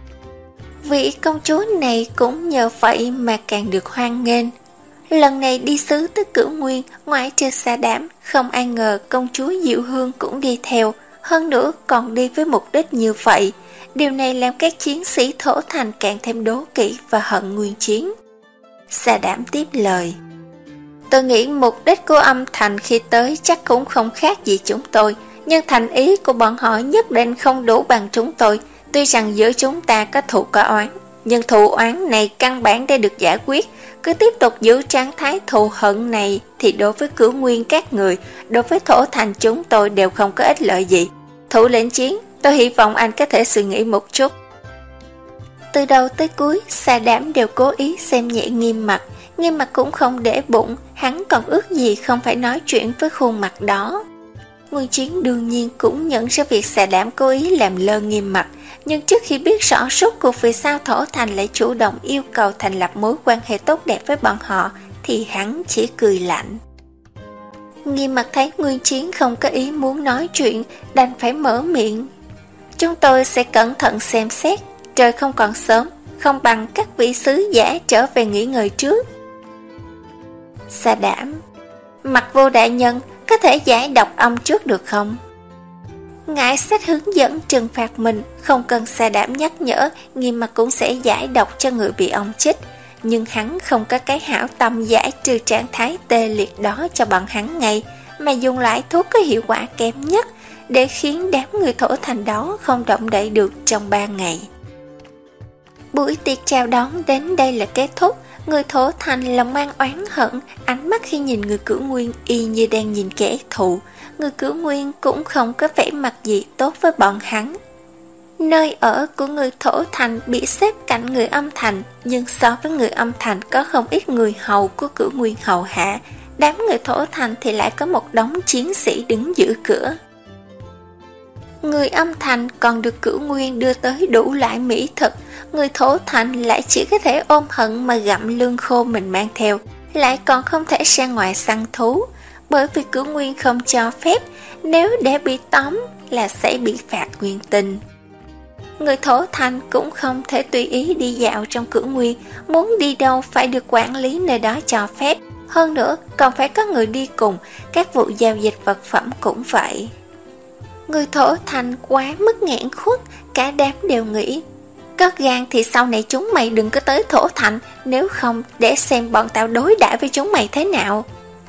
[SPEAKER 1] Vị công chúa này cũng nhờ vậy mà càng được hoan nghênh. Lần này đi sứ tới Cửu Nguyên, ngoại trừ Sa Đảm, không ai ngờ công chúa Diệu Hương cũng đi theo, hơn nữa còn đi với mục đích như vậy. Điều này làm các chiến sĩ Thổ Thành càng thêm đố kỵ và hận Nguyên Chiến. Sa Đảm tiếp lời: tôi nghĩ mục đích của âm thành khi tới chắc cũng không khác gì chúng tôi, nhưng thành ý của bọn họ nhất định không đủ bằng chúng tôi. Tuy rằng giữa chúng ta có thù có oán, nhưng thù oán này căn bản để được giải quyết. Cứ tiếp tục giữ trạng thái thù hận này thì đối với Cửu Nguyên các người, đối với Thổ Thành chúng tôi đều không có ích lợi gì. Thủ lĩnh Chiến, tôi hy vọng anh có thể suy nghĩ một chút. Từ đầu tới cuối, Sa Đảm đều cố ý xem nhẹ Nghiêm Mặt. Nghiêm Mặt cũng không để bụng, hắn còn ước gì không phải nói chuyện với khuôn mặt đó. Nguyên Chiến đương nhiên cũng nhận ra việc Sa Đảm cố ý làm lơ Nghiêm Mặt, nhưng trước khi biết rõ rốt cuộc vì sao Thổ Thành lại chủ động yêu cầu thành lập mối quan hệ tốt đẹp với bọn họ, thì hắn chỉ cười lạnh. Nghiêm Mặt thấy Nguyên Chiến không có ý muốn nói chuyện, đành phải mở miệng. Chúng tôi sẽ cẩn thận xem xét, trời không còn sớm, không bằng các vị sứ giả trở về nghỉ ngơi trước. Sa Đảm: Mặt Vô đại nhân, có thể giải độc âm trước được không? Ngài sách hướng dẫn trừng phạt mình, không cần Sa Đảm nhắc nhở, Nghiêm Mặt cũng sẽ giải độc cho người bị ong chích. Nhưng hắn không có cái hảo tâm giải trừ trạng thái tê liệt đó cho bọn hắn ngay, mà dùng loại thuốc có hiệu quả kém nhất để khiến đám người Thổ Thành đó không động đậy được trong ba ngày. Buổi tiệc chào đón đến đây là kết thúc. Người Thổ Thành lòng mang oán hận, ánh mắt khi nhìn người Cửu Nguyên y như đang nhìn kẻ thù. Người Cửu Nguyên cũng không có vẻ mặt gì tốt với bọn hắn. Nơi ở của người Thổ Thành bị xếp cạnh người Âm Thành, nhưng so với người Âm Thành có không ít người hầu của Cửu Nguyên hầu hạ. Đám người Thổ Thành thì lại có một đống chiến sĩ đứng giữ cửa. Người Âm Thành còn được Cửu Nguyên đưa tới đủ loại mỹ thực, người Thổ Thành lại chỉ có thể ôm hận mà gặm lương khô mình mang theo, lại còn không thể ra ngoài săn thú, bởi vì Cửu Nguyên không cho phép, nếu để bị tóm là sẽ bị phạt nguyên tình. Người Thổ Thành cũng không thể tùy ý đi dạo trong Cửu Nguyên, muốn đi đâu phải được quản lý nơi đó cho phép, hơn nữa còn phải có người đi cùng, các vụ giao dịch vật phẩm cũng vậy. Người Thổ Thành quá mức nghẹn khuất, cả đám đều nghĩ, có gan thì sau này chúng mày đừng có tới Thổ Thành, nếu không để xem bọn tao đối đãi với chúng mày thế nào.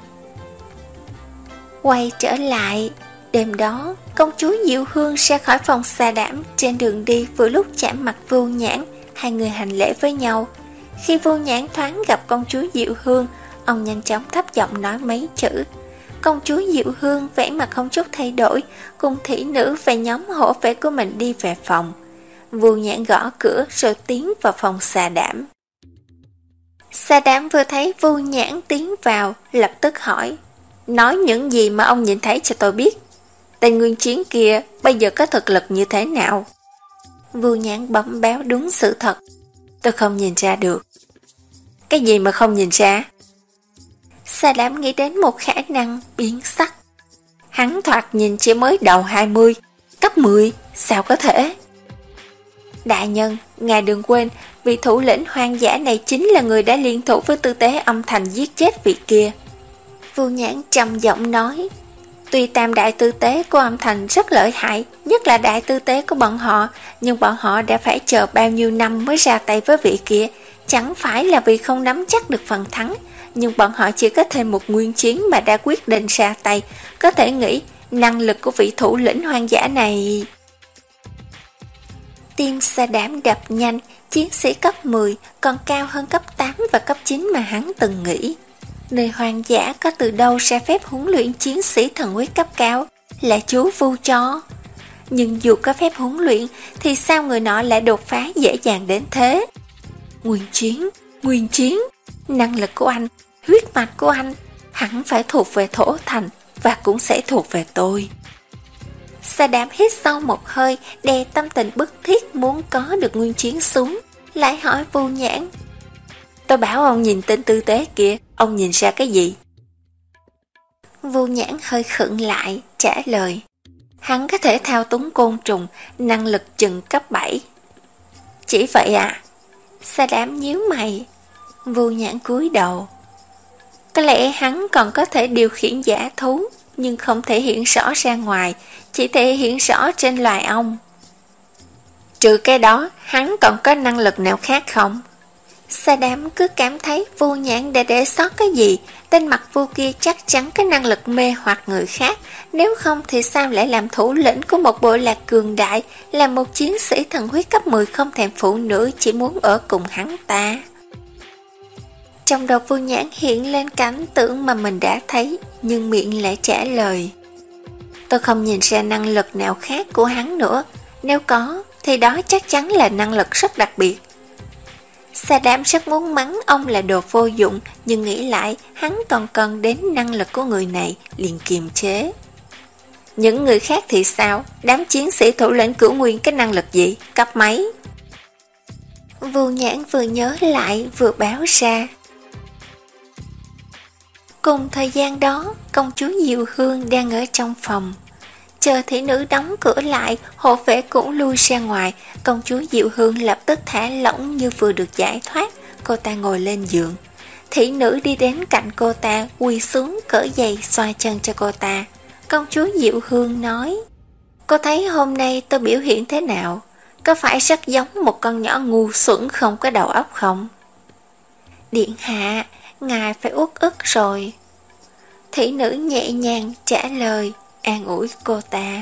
[SPEAKER 1] Quay trở lại, đêm đó, công chúa Diệu Hương ra khỏi phòng Sa Đảm, trên đường đi vừa lúc chạm mặt Vô Nhãn, hai người hành lễ với nhau. Khi Vô Nhãn thoáng gặp công chúa Diệu Hương, ông nhanh chóng thấp giọng nói mấy chữ. Công chúa Diệu Hương vẻ mặt không chút thay đổi, cùng thị nữ và nhóm hổ vệ của mình đi về phòng. Vô Nhãn gõ cửa rồi tiến vào phòng Sa Đảm. Sa Đảm vừa thấy Vô Nhãn tiến vào, lập tức hỏi, nói những gì mà ông nhìn thấy cho tôi biết. Tên Nguyên Chiến kia bây giờ có thực lực như thế nào? Vô Nhãn bẩm báo đúng sự thật. Tôi không nhìn ra được. Cái gì mà không nhìn ra? Sa Đám nghĩ đến một khả năng biến sắc. Hắn thoạt nhìn chỉ mới đầu hai mươi, cấp mười, sao có thể? Đại nhân, ngài đừng quên, vị thủ lĩnh hoang dã này chính là người đã liên thủ với tư tế âm thành giết chết vị kia. Vu Nhãn trầm giọng nói, tuy tam đại tư tế của âm thành rất lợi hại, nhất là đại tư tế của bọn họ, nhưng bọn họ đã phải chờ bao nhiêu năm mới ra tay với vị kia, chẳng phải là vì không nắm chắc được phần thắng, nhưng bọn họ chỉ có thêm một nguyên chiến mà đã quyết định ra tay, có thể nghĩ năng lực của vị thủ lĩnh hoang dã này. Tim Sa Đám đập nhanh, chiến sĩ cấp mười còn cao hơn cấp tám và cấp chín mà hắn từng nghĩ. Nơi hoang dã có từ đâu ra phép huấn luyện chiến sĩ thần huyết cấp cao, là chú Vu cho. Nhưng dù có phép huấn luyện thì sao người nọ lại đột phá dễ dàng đến thế? Nguyên chiến, nguyên chiến, năng lực của anh, huyết mạch của anh hẳn phải thuộc về Thổ Thành và cũng sẽ thuộc về tôi. Sa Đám hít sâu một hơi, đè tâm tình bức thiết muốn có được nguyên chiến xuống, lại hỏi Vu Nhãn, tôi bảo ông nhìn tên tư tế kia, ông nhìn ra cái gì? Vu Nhãn hơi khựng lại, trả lời, hắn có thể thao túng côn trùng, năng lực chừng cấp bảy. Chỉ vậy à? Sa Đám nhíu mày. Vu Nhãn cúi đầu. Có lẽ hắn còn có thể điều khiển dã thú, nhưng không thể hiện rõ ra ngoài, chỉ thể hiện rõ trên loài ong. Trừ cái đó, hắn còn có năng lực nào khác không? Sa Đám cứ cảm thấy Vu Nhãn đã để sót cái gì, tên mặt Vu kia chắc chắn có năng lực mê hoặc người khác, nếu không thì sao lại làm thủ lĩnh của một bộ lạc cường đại, là một chiến sĩ thần huyết cấp mười không thèm phụ nữ chỉ muốn ở cùng hắn ta. Trong đầu Vu Nhãn hiện lên cảnh tượng mà mình đã thấy, nhưng miệng lại trả lời, tôi không nhìn ra năng lực nào khác của hắn nữa, nếu có thì đó chắc chắn là năng lực rất đặc biệt. Sa Đám rất muốn mắng ông là đồ vô dụng, nhưng nghĩ lại hắn còn cần đến năng lực của người này, liền kiềm chế. Những người khác thì sao? Đám chiến sĩ thủ lĩnh Cửu Nguyên cái năng lực gì? Cấp mấy? Vu Nhãn vừa nhớ lại vừa báo ra. Cùng thời gian đó, công chúa Diệu Hương đang ở trong phòng. Chờ thị nữ đóng cửa lại, hộ vệ cũng lui ra ngoài, công chúa Diệu Hương lập tức thả lỏng như vừa được giải thoát, cô ta ngồi lên giường. Thị nữ đi đến cạnh cô ta, quỳ xuống cởi giày xoa chân cho cô ta. Công chúa Diệu Hương nói, cô thấy hôm nay tôi biểu hiện thế nào? Có phải rất giống một con nhỏ ngu xuẩn không có đầu óc không? Điện hạ, ngài phải uất ức rồi. Thị nữ nhẹ nhàng trả lời, an ủi cô ta.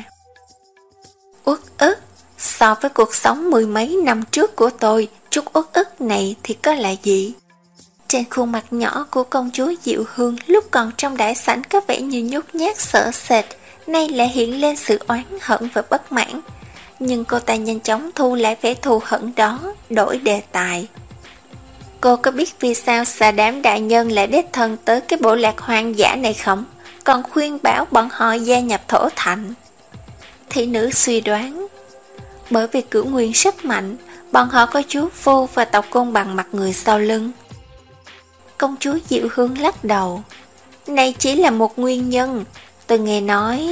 [SPEAKER 1] Uất ức? So với cuộc sống mười mấy năm trước của tôi, chút uất ức này thì có là gì? Trên khuôn mặt nhỏ của công chúa Diệu Hương lúc còn trong đại sảnh có vẻ như nhút nhát sợ sệt, nay lại hiện lên sự oán hận và bất mãn. Nhưng cô ta nhanh chóng thu lại vẻ thù hận đó, đổi đề tài. Cô có biết vì sao Sa Đám đại nhân lại đích thân tới cái bộ lạc hoang dã này không? Còn khuyên bảo bọn họ gia nhập Thổ Thành. Thị nữ suy đoán, bởi vì Cửu Nguyên rất mạnh, bọn họ có chú Vu và tộc Côn Bằng mặt người sau lưng. Công chúa Diệu Hương lắc đầu, này chỉ là một nguyên nhân, tôi nghe nói.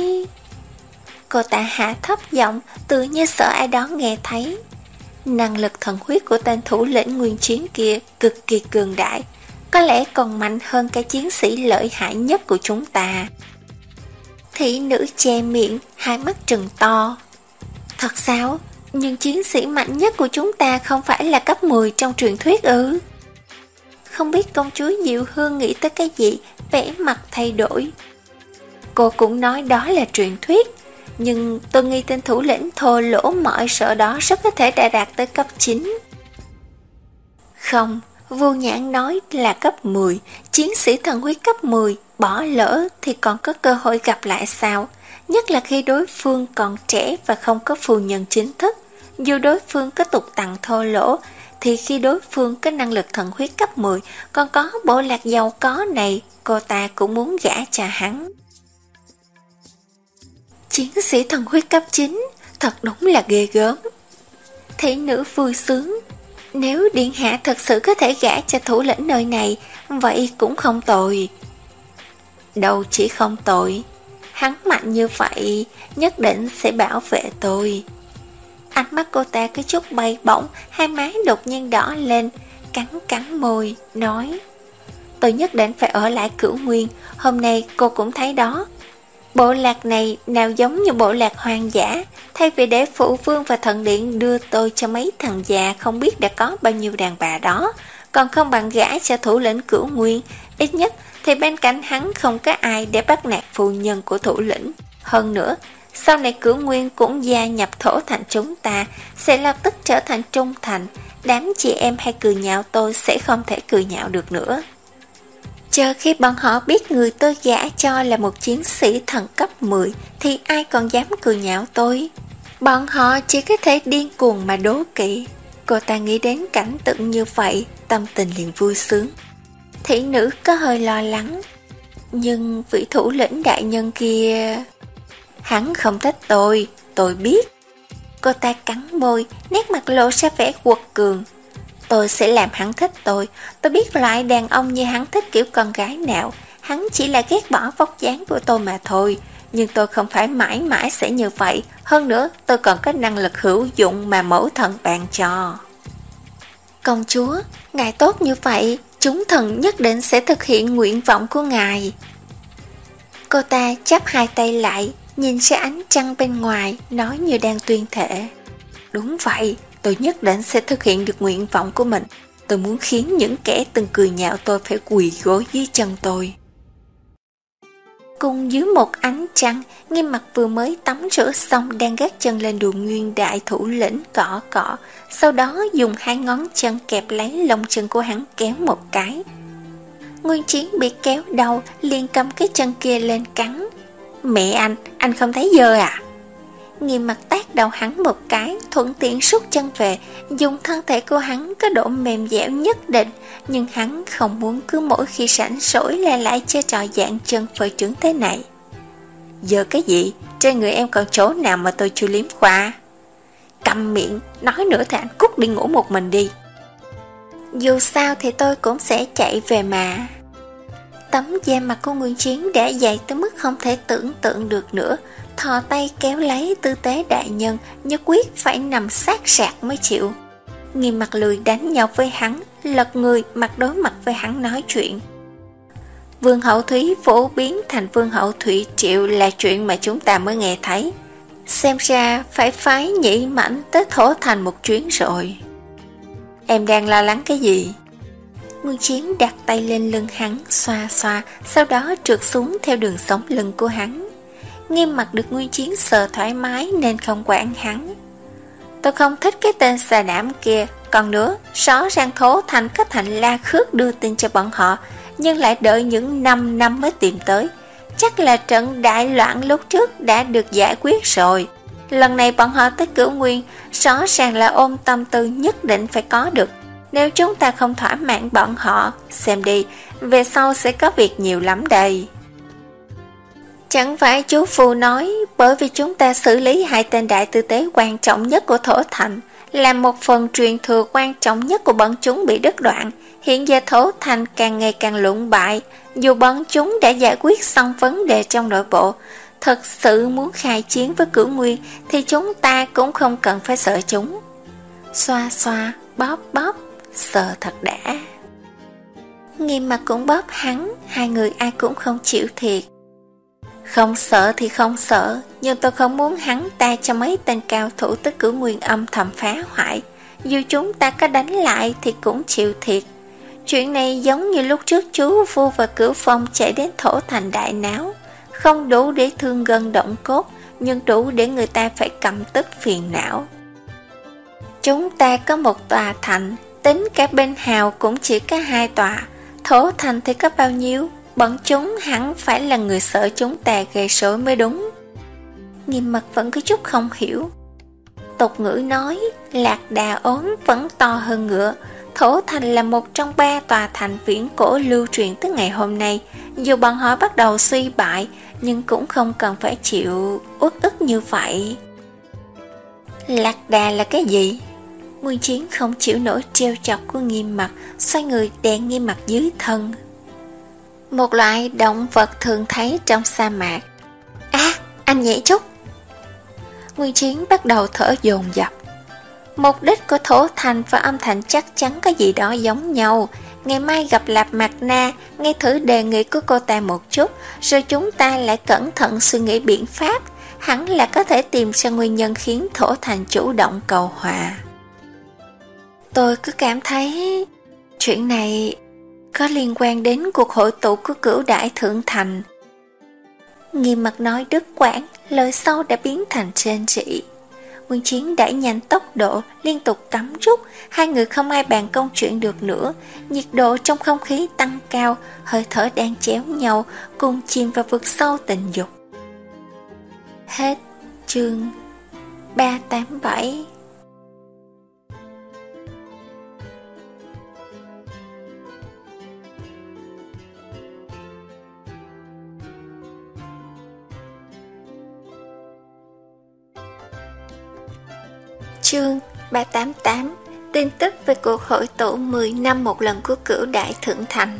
[SPEAKER 1] Cô ta hạ thấp giọng, tự như sợ ai đó nghe thấy. Năng lực thần huyết của tên thủ lĩnh nguyên chiến kia cực kỳ cường đại, có lẽ còn mạnh hơn cả chiến sĩ lợi hại nhất của chúng ta. Thị nữ che miệng, hai mắt trừng to. Thật sao? Nhưng chiến sĩ mạnh nhất của chúng ta không phải là cấp mười trong truyền thuyết ư? Không biết công chúa Diệu Hương nghĩ tới cái gì, vẻ mặt thay đổi. Cô cũng nói đó là truyền thuyết, nhưng tôi nghi tên thủ lĩnh thô lỗ mọi sợ đó rất có thể đã đạt tới cấp chín. Không, Vu Nhãn nói là cấp mười, chiến sĩ thần huyết cấp mười, bỏ lỡ thì còn có cơ hội gặp lại sao? Nhất là khi đối phương còn trẻ và không có phu nhân chính thức. Dù đối phương có tục tằng thô lỗ, thì khi đối phương có năng lực thần huyết cấp mười, còn có bộ lạc giàu có này, cô ta cũng muốn gả cho hắn. Chiến sĩ thần huyết cấp chín, thật đúng là ghê gớm. Thị nữ vui sướng, nếu điện hạ thật sự có thể gả cho thủ lĩnh nơi này, vậy cũng không tồi. đâu chỉ không tội. Hắn mạnh như vậy, nhất định sẽ bảo vệ tôi. Ánh mắt cô ta có chút bay bổng, hai má đột nhiên đỏ lên, cắn cắn môi, nói: tôi nhất định phải ở lại Cửu Nguyên, hôm nay cô cũng thấy đó. Bộ lạc này nào giống như bộ lạc hoang dã, thay vì để phụ vương và thần điện đưa tôi cho mấy thằng già không biết đã có bao nhiêu đàn bà đó, còn không bằng gả cho thủ lĩnh Cửu Nguyên, ít nhất thì bên cạnh hắn không có ai để bắt nạt phu nhân của thủ lĩnh. Hơn nữa, sau này Cửu Nguyên cũng gia nhập thổ thành chúng ta, sẽ lập tức trở thành trung thành, đám chị em hay cười nhạo tôi sẽ không thể cười nhạo được nữa. Chờ khi bọn họ biết người tôi gả cho là một chiến sĩ thần cấp mười thì ai còn dám cười nhạo tôi. Bọn họ chỉ có thể điên cuồng mà đố kỵ. Cô ta nghĩ đến cảnh tượng như vậy, tâm tình liền vui sướng. Thị nữ có hơi lo lắng, nhưng vị thủ lĩnh đại nhân kia, hắn không thích tôi, tôi biết. Cô ta cắn môi, nét mặt lộ ra vẻ quật cường. Tôi sẽ làm hắn thích tôi. Tôi biết loại đàn ông như hắn thích kiểu con gái nào. Hắn chỉ là ghét bỏ vóc dáng của tôi mà thôi. Nhưng tôi không phải mãi mãi sẽ như vậy. Hơn nữa tôi còn có năng lực hữu dụng mà mẫu thần ban cho. Công chúa, ngài tốt như vậy, chúng thần nhất định sẽ thực hiện nguyện vọng của ngài. Cô ta chắp hai tay lại, nhìn ra ánh trăng bên ngoài, nói như đang tuyên thệ. Đúng vậy, tôi nhất định sẽ thực hiện được nguyện vọng của mình. Tôi muốn khiến những kẻ từng cười nhạo tôi phải quỳ gối dưới chân tôi. Cùng dưới một ánh trăng, Nghiêm Mặc vừa mới tắm rửa xong đang gác chân lên đùi Nguyên đại thủ lĩnh cọ cọ, sau đó dùng hai ngón chân kẹp lấy lông chân của hắn kéo một cái. Nguyên Chiến bị kéo đầu, liền cầm cái chân kia lên cắn. Mẹ anh, anh không thấy dơ à? Nghiêm Mặc tát đầu hắn một cái, thuận tiện rút chân về, dùng thân thể của hắn có độ mềm dẻo nhất định, nhưng hắn không muốn cứ mỗi khi rảnh rỗi lại lại chơi trò dạng chân phơi trứng thế này. Giờ cái gì? Trên người em còn chỗ nào mà tôi chưa liếm qua? Câm miệng, nói nữa thì anh cút đi ngủ một mình đi. Dù sao thì tôi cũng sẽ chạy về mà. Tấm da mặt của Nguyên Chiến đã dày tới mức không thể tưởng tượng được nữa, thò tay kéo lấy tư tế đại nhân, nhất quyết phải nằm sát sạc mới chịu. Nghiêm Mặc lười đánh nhau với hắn, lật người mặt đối mặt với hắn nói chuyện. Vương hậu Thúy phổ biến thành Vương hậu Thụy Triệu là chuyện mà chúng ta mới nghe thấy. Xem ra phải phái Nhị Mãnh tới thổ thành một chuyến rồi. Em đang lo lắng cái gì? Nguyên Chiến đặt tay lên lưng hắn, xoa xoa, sau đó trượt xuống theo đường sống lưng của hắn. Nghiêm Mặc được Nguyên Chiến sờ thoải mái nên không quản hắn. Tôi không thích cái tên xà đảm kia. Còn nữa, rõ ràng thổ thành có Thành La Khước đưa tin cho bọn họ, nhưng lại đợi những năm năm mới tìm tới. Chắc là trận đại loạn lúc trước đã được giải quyết rồi. Lần này bọn họ tới Cửu Nguyên, rõ ràng là ôm tâm tư nhất định phải có được. Nếu chúng ta không thỏa mãn bọn họ, xem đi, về sau sẽ có việc nhiều lắm đây. Chẳng phải chú Phu nói, bởi vì chúng ta xử lý hai tên đại tư tế quan trọng nhất của thổ thành, là một phần truyền thừa quan trọng nhất của bọn chúng bị đứt đoạn. Hiện giờ thổ thành càng ngày càng lụng bại, dù bọn chúng đã giải quyết xong vấn đề trong nội bộ, thật sự muốn khai chiến với Cửu Nguyên thì chúng ta cũng không cần phải sợ chúng. Xoa xoa, bóp bóp, sợ thật đã. Nghiêm Mặc cũng bóp hắn, hai người ai cũng không chịu thiệt. Không sợ thì không sợ, nhưng tôi không muốn hắn ta cho mấy tên cao thủ tới Cửu Nguyên âm thầm phá hoại. Dù chúng ta có đánh lại thì cũng chịu thiệt. Chuyện này giống như lúc trước chú Phu và Cửu Phong chạy đến thổ thành đại náo. Không đủ để thương gân động cốt, nhưng đủ để người ta phải căm tức phiền não. Chúng ta có một tòa thành, tính cả bên Hào cũng chỉ có hai tòa. Thổ thành thì có bao nhiêu? Bọn chúng hẳn phải là người sợ chúng ta gây rối mới đúng. Nghiêm Mặc vẫn có chút không hiểu. Tục ngữ nói, lạc đà ốm vẫn to hơn ngựa. Thổ thành là một trong ba tòa thành viễn cổ lưu truyền tới ngày hôm nay. Dù bọn họ bắt đầu suy bại, nhưng cũng không cần phải chịu uất ức như vậy. Lạc đà là cái gì? Nguyên Chiến không chịu nổi trêu chọc của Nghiêm Mặc, xoay người đè Nghiêm Mặc dưới thân. một loại động vật thường thấy trong sa mạc. À, anh nhảy chút. Nguyên Chiến bắt đầu thở dồn dập. Mục đích của Thổ Thành và âm Thành chắc chắn có gì đó giống nhau. Ngày mai gặp Lạp Mạc Na, nghe thử đề nghị của cô ta một chút, rồi chúng ta lại cẩn thận suy nghĩ biện pháp. Hẳn là có thể tìm ra nguyên nhân khiến Thổ Thành chủ động cầu hòa. Tôi cứ cảm thấy chuyện này có liên quan đến cuộc hội tụ của Cửu Đại Thượng Thành. Nghiêm mặt nói đứt quãng, lời sau đã biến thành rên rỉ. Nguyên Chiến đẩy nhanh tốc độ, liên tục cắm rút, hai người không ai bàn công chuyện được nữa. Nhiệt độ trong không khí tăng cao, hơi thở đang chéo nhau, cùng chìm vào vực sâu tình dục. Hết chương ba tám bảy. Chương ba tám tám. Tin tức về cuộc hội tụ mười năm một lần của Cửu Đại Thượng Thành.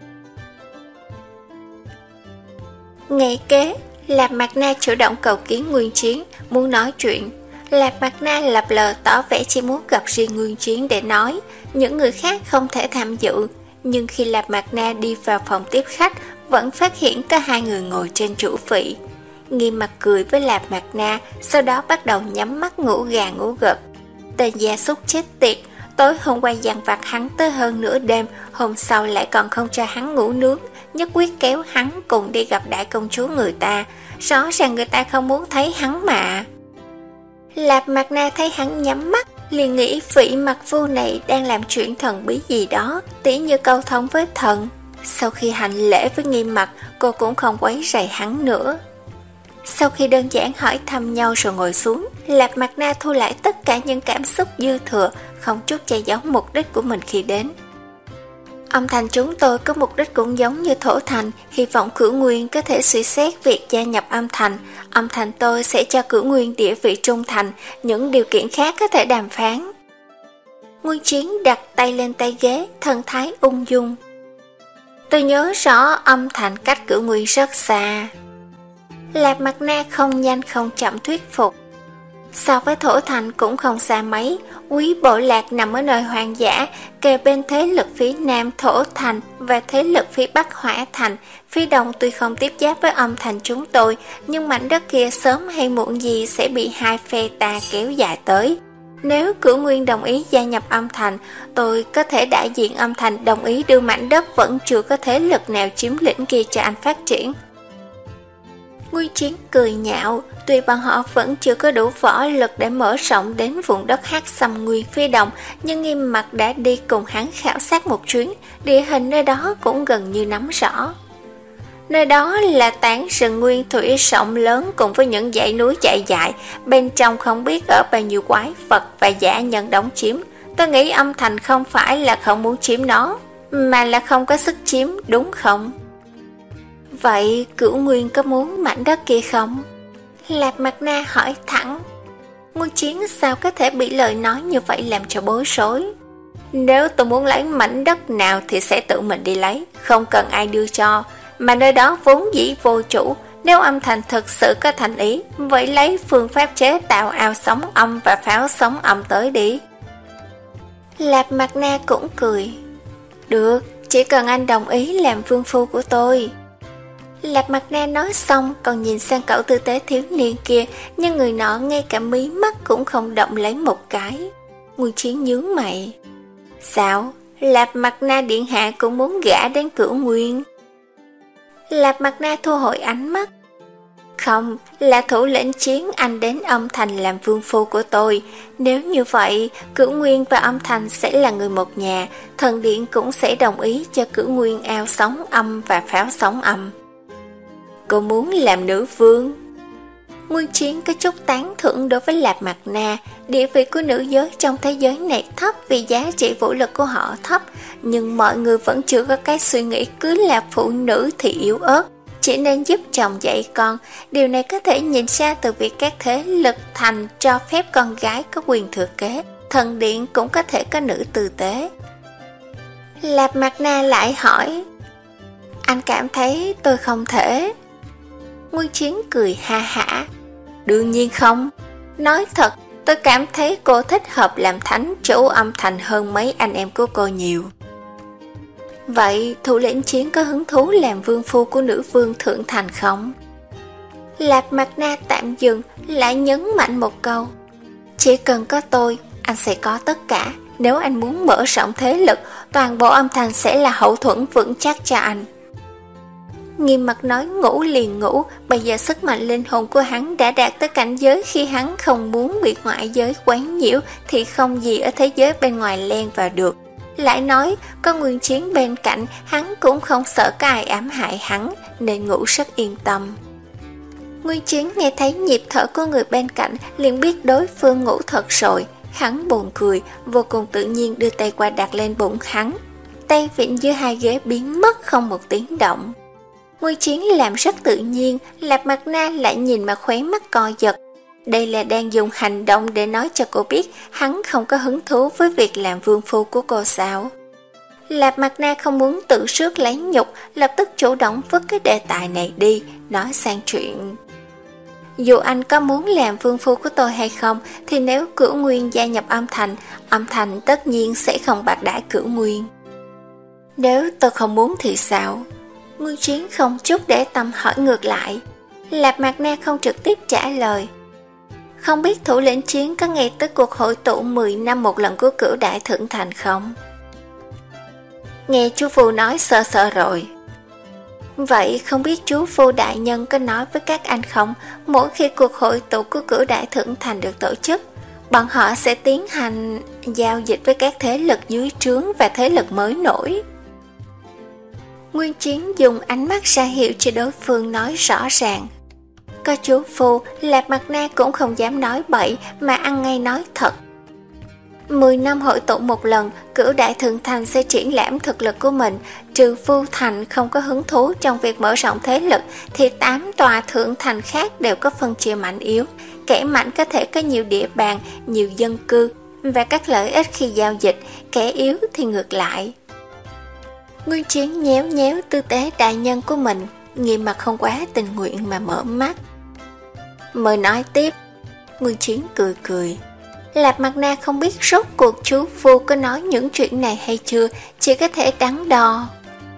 [SPEAKER 1] Ngày kế, Lạp Mạc Na chủ động cầu kiến Nguyên Chiến, muốn nói chuyện. Lạp Mạc Na lập lờ tỏ vẻ chỉ muốn gặp riêng Nguyên Chiến để nói, những người khác không thể tham dự. Nhưng khi Lạp Mạc Na đi vào phòng tiếp khách, vẫn phát hiện có hai người ngồi trên chủ vị. Nghiêm mặt cười với Lạp Mạc Na, sau đó bắt đầu nhắm mắt ngủ gà ngủ gật. Tên gia súc chết tiệt, tối hôm qua dằn vặt hắn tới hơn nửa đêm, hôm sau lại còn không cho hắn ngủ nướng, nhất quyết kéo hắn cùng đi gặp đại công chúa người ta. Rõ ràng người ta không muốn thấy hắn mà. Lạp Mạc Na thấy hắn nhắm mắt, liền nghĩ vị mặt vu này đang làm chuyện thần bí gì đó, tỉ như câu thông với thần. Sau khi hành lễ với Nghiêm mặt, cô cũng không quấy rầy hắn nữa. Sau khi đơn giản hỏi thăm nhau rồi ngồi xuống, Lạp Mạc Na thu lại tất cả những cảm xúc dư thừa, không chút che giấu mục đích của mình khi đến. Âm Thành chúng tôi có mục đích cũng giống như Thổ Thành, hy vọng Cửu Nguyên có thể suy xét việc gia nhập Âm Thành. Âm Thành tôi sẽ cho Cửu Nguyên địa vị trung thành, những điều kiện khác có thể đàm phán. Nguyên Chiến đặt tay lên tay ghế, thần thái ung dung. Tôi nhớ rõ Âm Thành cách Cửu Nguyên rất xa. Lạp Mạc Na không nhanh không chậm thuyết phục. So với Thổ Thành cũng không xa mấy, Quý Bộ Lạc nằm ở nơi hoang dã, kề bên thế lực phía nam Thổ Thành và thế lực phía bắc Hỏa Thành. Phía đông tuy không tiếp giáp với Âm Thành chúng tôi, nhưng mảnh đất kia sớm hay muộn gì sẽ bị hai phe ta kéo dài tới. Nếu Cửu Nguyên đồng ý gia nhập Âm Thành, tôi có thể đại diện Âm Thành đồng ý đưa mảnh đất vẫn chưa có thế lực nào chiếm lĩnh kia cho anh phát triển. Nguyên Chiến cười nhạo, tuy bọn họ vẫn chưa có đủ võ lực để mở rộng đến vùng đất Hắc Xâm Nguyên phía đông, nhưng Nghiêm mặt đã đi cùng hắn khảo sát một chuyến, địa hình nơi đó cũng gần như nắm rõ. Nơi đó là tán rừng nguyên thủy rộng lớn cùng với những dãy núi chạy dài, bên trong không biết ở bao nhiêu quái vật và dã nhân đóng chiếm. Tôi nghĩ Âm Thành không phải là không muốn chiếm nó, mà là không có sức chiếm, đúng không? Vậy Cửu Nguyên có muốn mảnh đất kia không? Lạp Mạc Na hỏi thẳng. Nguyên Chiến sao có thể bị lời nói như vậy làm cho bối rối. Nếu tôi muốn lấy mảnh đất nào thì sẽ tự mình đi lấy, không cần ai đưa cho. Mà nơi đó vốn dĩ vô chủ, nếu Âm Thành thực sự có thành ý, vậy lấy phương pháp chế tạo ao sóng âm và pháo sóng âm tới đi. Lạp Mạc Na cũng cười. Được, chỉ cần anh đồng ý làm vương phu của tôi. Lạp Mạc Na nói xong còn nhìn sang cậu tư tế thiếu niên kia, nhưng người nọ ngay cả mí mắt cũng không động lấy một cái. Nguyên Chiến nhướng mày. Sao? Lạp Mạc Na điện hạ cũng muốn gả đến Cửu Nguyên? Lạp Mạc Na thu hồi ánh mắt. Không, là thủ lĩnh Chiến anh đến Âm Thành làm vương phu của tôi. Nếu như vậy, Cửu Nguyên và Âm Thành sẽ là người một nhà, thần điện cũng sẽ đồng ý cho Cửu Nguyên ao sóng âm và pháo sóng âm. Cô muốn làm nữ vương? Nguyên Chiến có chút tán thưởng đối với Lạp Mạc Na. Địa vị của nữ giới trong thế giới này thấp vì giá trị vũ lực của họ thấp, nhưng mọi người vẫn chưa có cái suy nghĩ cứ là phụ nữ thì yếu ớt, chỉ nên giúp chồng dạy con. Điều này có thể nhìn ra từ việc các thế lực thành cho phép con gái có quyền thừa kế, thần điện cũng có thể có nữ tư tế. Lạp Mạc Na lại hỏi, Anh cảm thấy tôi không thể. Nguyên Chiến cười ha hả. Đương nhiên không. Nói thật, tôi cảm thấy cô thích hợp làm thánh chủ âm thành hơn mấy anh em của cô nhiều. Vậy thủ lĩnh Chiến có hứng thú làm vương phu của nữ vương thượng thành không? Lạp Mặt Na tạm dừng, lại nhấn mạnh một câu. Chỉ cần có tôi, anh sẽ có tất cả. Nếu anh muốn mở rộng thế lực, toàn bộ âm thành sẽ là hậu thuẫn vững chắc cho anh. Nghiêm Mặt nói ngủ liền ngủ, bây giờ sức mạnh linh hồn của hắn đã đạt tới cảnh giới khi hắn không muốn bị ngoại giới quấy nhiễu thì không gì ở thế giới bên ngoài len vào được. Lại nói, có Nguyên Chiến bên cạnh, hắn cũng không sợ có ai ám hại hắn, nên ngủ rất yên tâm. Nguyên Chiến nghe thấy nhịp thở của người bên cạnh, liền biết đối phương ngủ thật rồi. Hắn buồn cười, vô cùng tự nhiên đưa tay qua đặt lên bụng hắn. Tay vịn dưới hai ghế biến mất không một tiếng động. Nguyên Chiến làm rất tự nhiên, Lạp Mặt Na lại nhìn mà khóe mắt co giật. Đây là đang dùng hành động để nói cho cô biết hắn không có hứng thú với việc làm vương phu của cô sao. Lạp Mặt Na không muốn tự rước lấy nhục, lập tức chủ động vứt cái đề tài này đi, nói sang chuyện. Dù anh có muốn làm vương phu của tôi hay không, thì nếu Cửu Nguyên gia nhập âm thành, âm thành tất nhiên sẽ không bạc đãi Cửu Nguyên. Nếu tôi không muốn thì sao? Nguyên Chiến không chút để tâm hỏi ngược lại. Lạp Mặt Na không trực tiếp trả lời. Không biết thủ lĩnh Chiến có nghe tới cuộc hội tụ mười năm một lần của Cửu Đại Thượng Thành không? Nghe chú Phu nói sơ sơ rồi. Vậy không biết chú Phu đại nhân có nói với các anh không, mỗi khi cuộc hội tụ của Cửu Đại Thượng Thành được tổ chức, bọn họ sẽ tiến hành giao dịch với các thế lực dưới trướng và thế lực mới nổi. Nguyên Chiến dùng ánh mắt ra hiệu cho đối phương nói rõ ràng. Có chú Phu, Lạp Mặt Na cũng không dám nói bậy mà ăn ngay nói thật. Mười năm hội tụ một lần, Cửu Đại Thượng Thành sẽ triển lãm thực lực của mình. Trừ Phu Thành không có hứng thú trong việc mở rộng thế lực, thì tám tòa thượng thành khác đều có phân chia mạnh yếu. Kẻ mạnh có thể có nhiều địa bàn, nhiều dân cư và các lợi ích khi giao dịch, kẻ yếu thì ngược lại. Nguyên Chiến nhéo nhéo tư tế đại nhân của mình, Nghiêm Mặt không quá tình nguyện mà mở mắt. Mời nói tiếp. Nguyên Chiến cười cười. Lạp Mặt Na không biết rốt cuộc chú Phu có nói những chuyện này hay chưa, chỉ có thể đắn đo.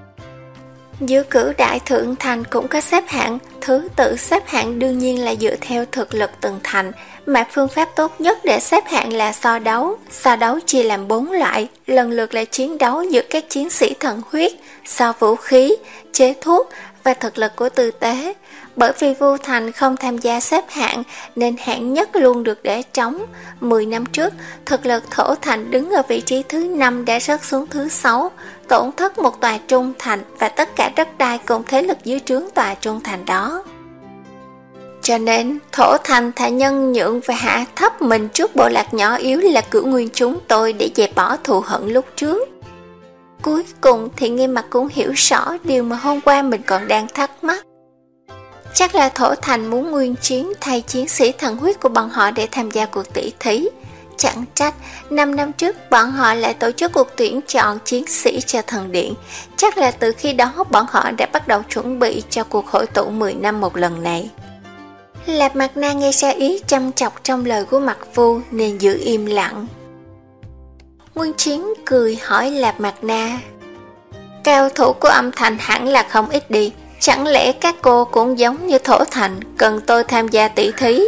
[SPEAKER 1] Giữa Cửu Đại Thượng Thành cũng có xếp hạng, thứ tự xếp hạng đương nhiên là dựa theo thực lực từng thành, mà phương pháp tốt nhất để xếp hạng là so đấu. So đấu chia làm bốn loại, lần lượt là chiến đấu giữa các chiến sĩ thần huyết, so vũ khí, chế thuốc và thực lực của tư tế. Bởi vì Vu Thành không tham gia xếp hạng nên hạng nhất luôn được để trống. Mười năm trước, thực lực Thổ Thành đứng ở vị trí thứ năm đã rớt xuống thứ sáu, tổn thất một tòa trung thành và tất cả đất đai cùng thế lực dưới trướng tòa trung thành đó. Cho nên, Thổ Thành thà nhân nhượng và hạ thấp mình trước bộ lạc nhỏ yếu là Cửu Nguyên chúng tôi để dẹp bỏ thù hận lúc trước. Cuối cùng thì Nghiêm Mặt cũng hiểu rõ điều mà hôm qua mình còn đang thắc mắc. Chắc là Thổ Thành muốn Nguyên Chiến thay chiến sĩ thần huyết của bọn họ để tham gia cuộc tỷ thí. Chẳng trách, năm năm trước bọn họ lại tổ chức cuộc tuyển chọn chiến sĩ cho thần điện. Chắc là từ khi đó bọn họ đã bắt đầu chuẩn bị cho cuộc hội tụ mười năm một lần này. Lạp Mặt Na nghe ra ý chăm chọc trong lời của Mặt Vu nên giữ im lặng. Nguyên Chiến cười hỏi Lạp Mặt Na. Cao thủ của âm thành hẳn là không ít đi. Chẳng lẽ các cô cũng giống như Thổ Thành, cần tôi tham gia tỷ thí?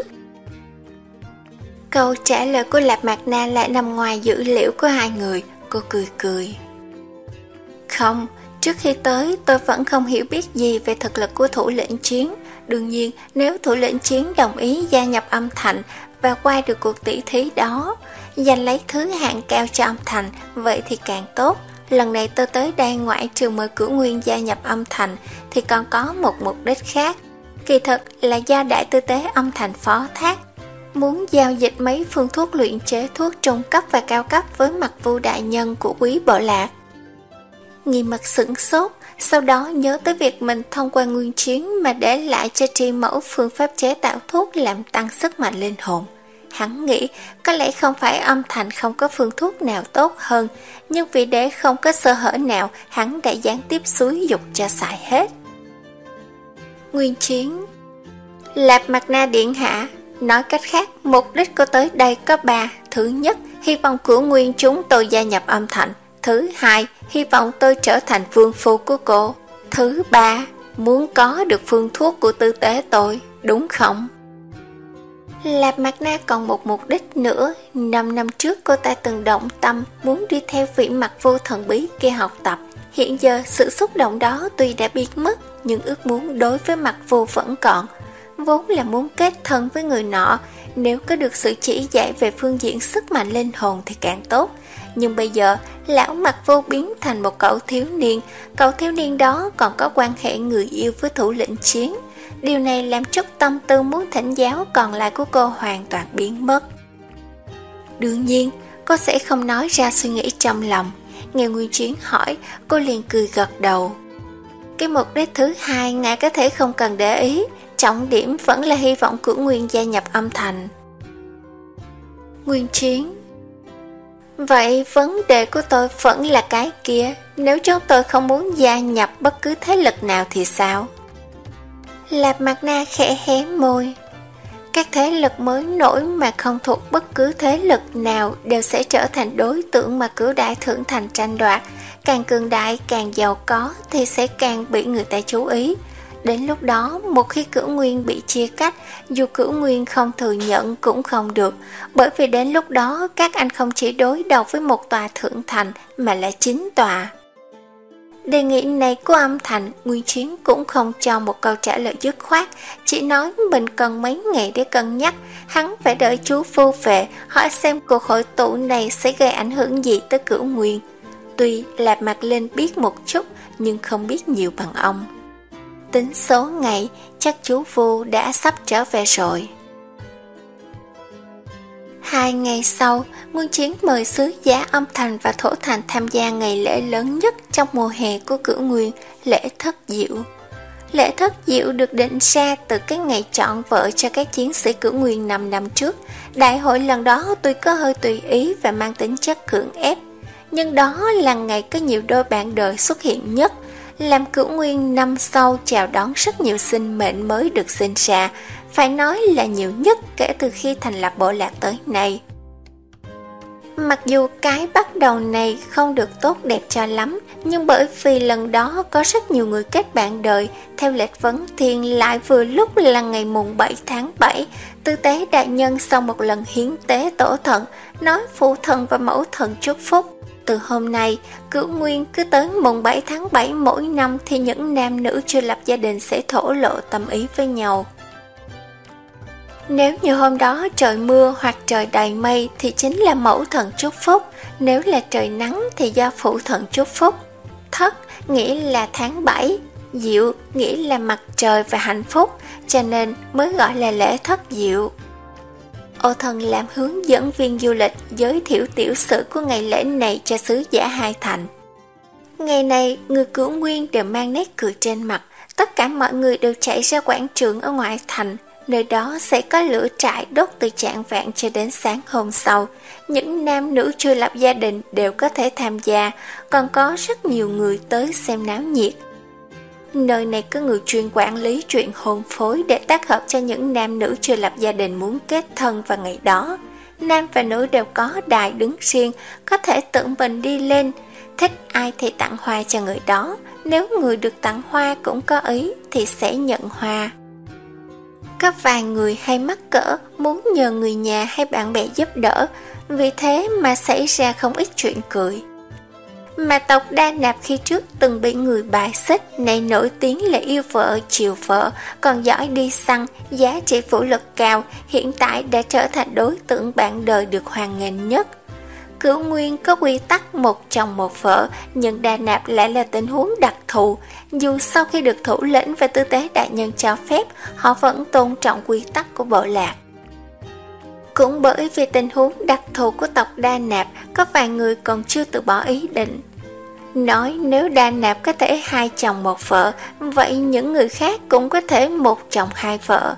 [SPEAKER 1] Câu trả lời của Lạp Mặt Na lại nằm ngoài dữ liệu của hai người. Cô cười cười. Không, trước khi tới tôi vẫn không hiểu biết gì về thực lực của thủ lĩnh Chiến. Đương nhiên, nếu thủ lĩnh Chiến đồng ý gia nhập âm thành và qua được cuộc tỷ thí đó, giành lấy thứ hạng cao cho âm thành, vậy thì càng tốt. Lần này tôi tới đây ngoại trừ mời Cửu Nguyên gia nhập âm thành thì còn có một mục đích khác. Kỳ thực là do đại tư tế âm thành phó thác, muốn giao dịch mấy phương thuốc luyện chế thuốc trung cấp và cao cấp với Mặt Vu đại nhân của quý bộ lạc. Nghiêm Mặt sửng sốt, sau đó nhớ tới việc mình thông qua Nguyên Chiến mà để lại cho tri mẫu phương pháp chế tạo thuốc làm tăng sức mạnh linh hồn. Hắn nghĩ có lẽ không phải âm Thành không có phương thuốc nào tốt hơn, nhưng vì để không có sơ hở nào, hắn đã gián tiếp xúi dục cho xài hết. Nguyên Chiến: Lạp Mặt Na điện hạ, nói cách khác, mục đích cô tới đây có ba. Thứ nhất, hy vọng của nguyên chúng tôi gia nhập âm Thành. Thứ hai, hy vọng tôi trở thành vương phu của cô. Thứ ba, muốn có được phương thuốc của tư tế tôi, đúng không? Lạp Mặt Na còn một mục đích nữa. Năm năm trước cô ta từng động tâm muốn đi theo vị Mặc Vô thần bí kia học tập. Hiện giờ sự xúc động đó tuy đã biến mất, nhưng ước muốn đối với Mặc Vô vẫn còn. Vốn là muốn kết thân với người nọ, nếu có được sự chỉ dạy về phương diện sức mạnh linh hồn thì càng tốt. Nhưng bây giờ, lão Mặc Vô biến thành một cậu thiếu niên, cậu thiếu niên đó còn có quan hệ người yêu với thủ lĩnh Chiến. Điều này làm chút tâm tư muốn thỉnh giáo còn lại của cô hoàn toàn biến mất. Đương nhiên, cô sẽ không nói ra suy nghĩ trong lòng. Nghe Nguyên Chiến hỏi, cô liền cười gật đầu. Cái mục đích thứ hai ngài có thể không cần để ý, trọng điểm vẫn là hy vọng của Nguyên gia nhập âm Thành. Nguyên Chiến: Vậy vấn đề của tôi vẫn là cái kia, nếu chúng tôi không muốn gia nhập bất cứ thế lực nào thì sao? Lạp Mặt Na khẽ hé môi. Các thế lực mới nổi mà không thuộc bất cứ thế lực nào đều sẽ trở thành đối tượng mà cửu đại thượng thành tranh đoạt. Càng cường đại, càng giàu có thì sẽ càng bị người ta chú ý. Đến lúc đó, một khi Cửu Nguyên bị chia cắt, dù Cửu Nguyên không thừa nhận cũng không được, bởi vì đến lúc đó các anh không chỉ đối đầu với một tòa thượng thành mà là chín tòa. Đề nghị này của âm Thành, Nguyên Chiến cũng không cho một câu trả lời dứt khoát, chỉ nói mình cần mấy ngày để cân nhắc, hắn phải đợi chú phu về, hỏi xem cuộc hội tụ này sẽ gây ảnh hưởng gì tới Cửu Nguyên. Tuy Lạp Mạc Linh biết một chút, nhưng không biết nhiều bằng ông. Tính số ngày, chắc chú Vu đã sắp trở về rồi. Hai ngày sau, Nguyên Chiến mời sứ giả âm Thành và thổ thành tham gia ngày lễ lớn nhất trong mùa hè của Cửu Nguyên, lễ thất diệu. Lễ thất diệu được định ra từ cái ngày chọn vợ cho các chiến sĩ Cửu Nguyên năm năm trước. Đại hội lần đó tuy có hơi tùy ý và mang tính chất cưỡng ép, nhưng đó là ngày có nhiều đôi bạn đời xuất hiện nhất, làm Cửu Nguyên năm sau chào đón rất nhiều sinh mệnh mới được sinh ra, phải nói là nhiều nhất kể từ khi thành lập bộ lạc tới nay. Mặc dù cái bắt đầu này không được tốt đẹp cho lắm, nhưng bởi vì lần đó có rất nhiều người kết bạn đời, theo lệch vấn thiên lại vừa lúc là ngày mùng bảy tháng bảy, tư tế đại nhân sau một lần hiến tế tổ thần, nói phụ thần và mẫu thần chúc phúc. Từ hôm nay, Cửu Nguyên cứ tới mùng bảy tháng bảy mỗi năm thì những nam nữ chưa lập gia đình sẽ thổ lộ tâm ý với nhau. Nếu như hôm đó trời mưa hoặc trời đầy mây thì chính là mẫu thần chúc phúc, nếu là trời nắng thì do phụ thần chúc phúc. Thất nghĩa là tháng bảy, diệu nghĩa là mặt trời và hạnh phúc, cho nên mới gọi là lễ thất diệu. Ô Thần làm hướng dẫn viên du lịch giới thiệu tiểu sử của ngày lễ này cho sứ giả hai thành. Ngày này, người Cửu Nguyên đều mang nét cười trên mặt, tất cả mọi người đều chạy ra quảng trường ở ngoại thành, nơi đó sẽ có lửa trại đốt từ chạng vạng cho đến sáng hôm sau. Những nam nữ chưa lập gia đình đều có thể tham gia, còn có rất nhiều người tới xem náo nhiệt. Nơi này có người chuyên quản lý chuyện hôn phối để tác hợp cho những nam nữ chưa lập gia đình muốn kết thân vào ngày đó. Nam và nữ đều có đài đứng riêng, có thể tự mình đi lên. Thích ai thì tặng hoa cho người đó, nếu người được tặng hoa cũng có ý thì sẽ nhận hoa. Có vài người hay mắc cỡ muốn nhờ người nhà hay bạn bè giúp đỡ, vì thế mà xảy ra không ít chuyện cười. Mà tộc Đa Nạp khi trước từng bị người bài xích, này nổi tiếng là yêu vợ chiều vợ, còn giỏi đi săn, giá trị vũ lực cao, hiện tại đã trở thành đối tượng bạn đời được hoan nghênh nhất. Cửu Nguyên có quy tắc một chồng một vợ, nhưng Đa Nạp lại là tình huống đặc thù. Dù sau khi được thủ lĩnh và tư tế đại nhân cho phép, họ vẫn tôn trọng quy tắc của bộ lạc. Cũng bởi vì tình huống đặc thù của tộc Đa Nạp, có vài người còn chưa từ bỏ ý định. Nói nếu Đa Nạp có thể hai chồng một vợ, vậy những người khác cũng có thể một chồng hai vợ.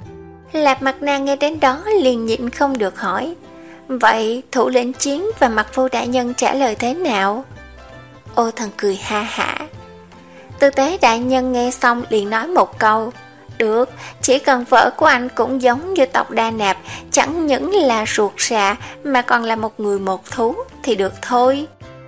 [SPEAKER 1] Lạp Mặt Na nghe đến đó liền nhịn không được hỏi, vậy thủ lĩnh Chiến và Mặt Phu đại nhân trả lời thế nào? Ô Thần cười ha hả. Tư Tế đại nhân nghe xong liền nói một câu, được, chỉ cần vợ của anh cũng giống như tộc Đa Nạp, chẳng những là ruột rà mà còn là một người một thú thì được thôi.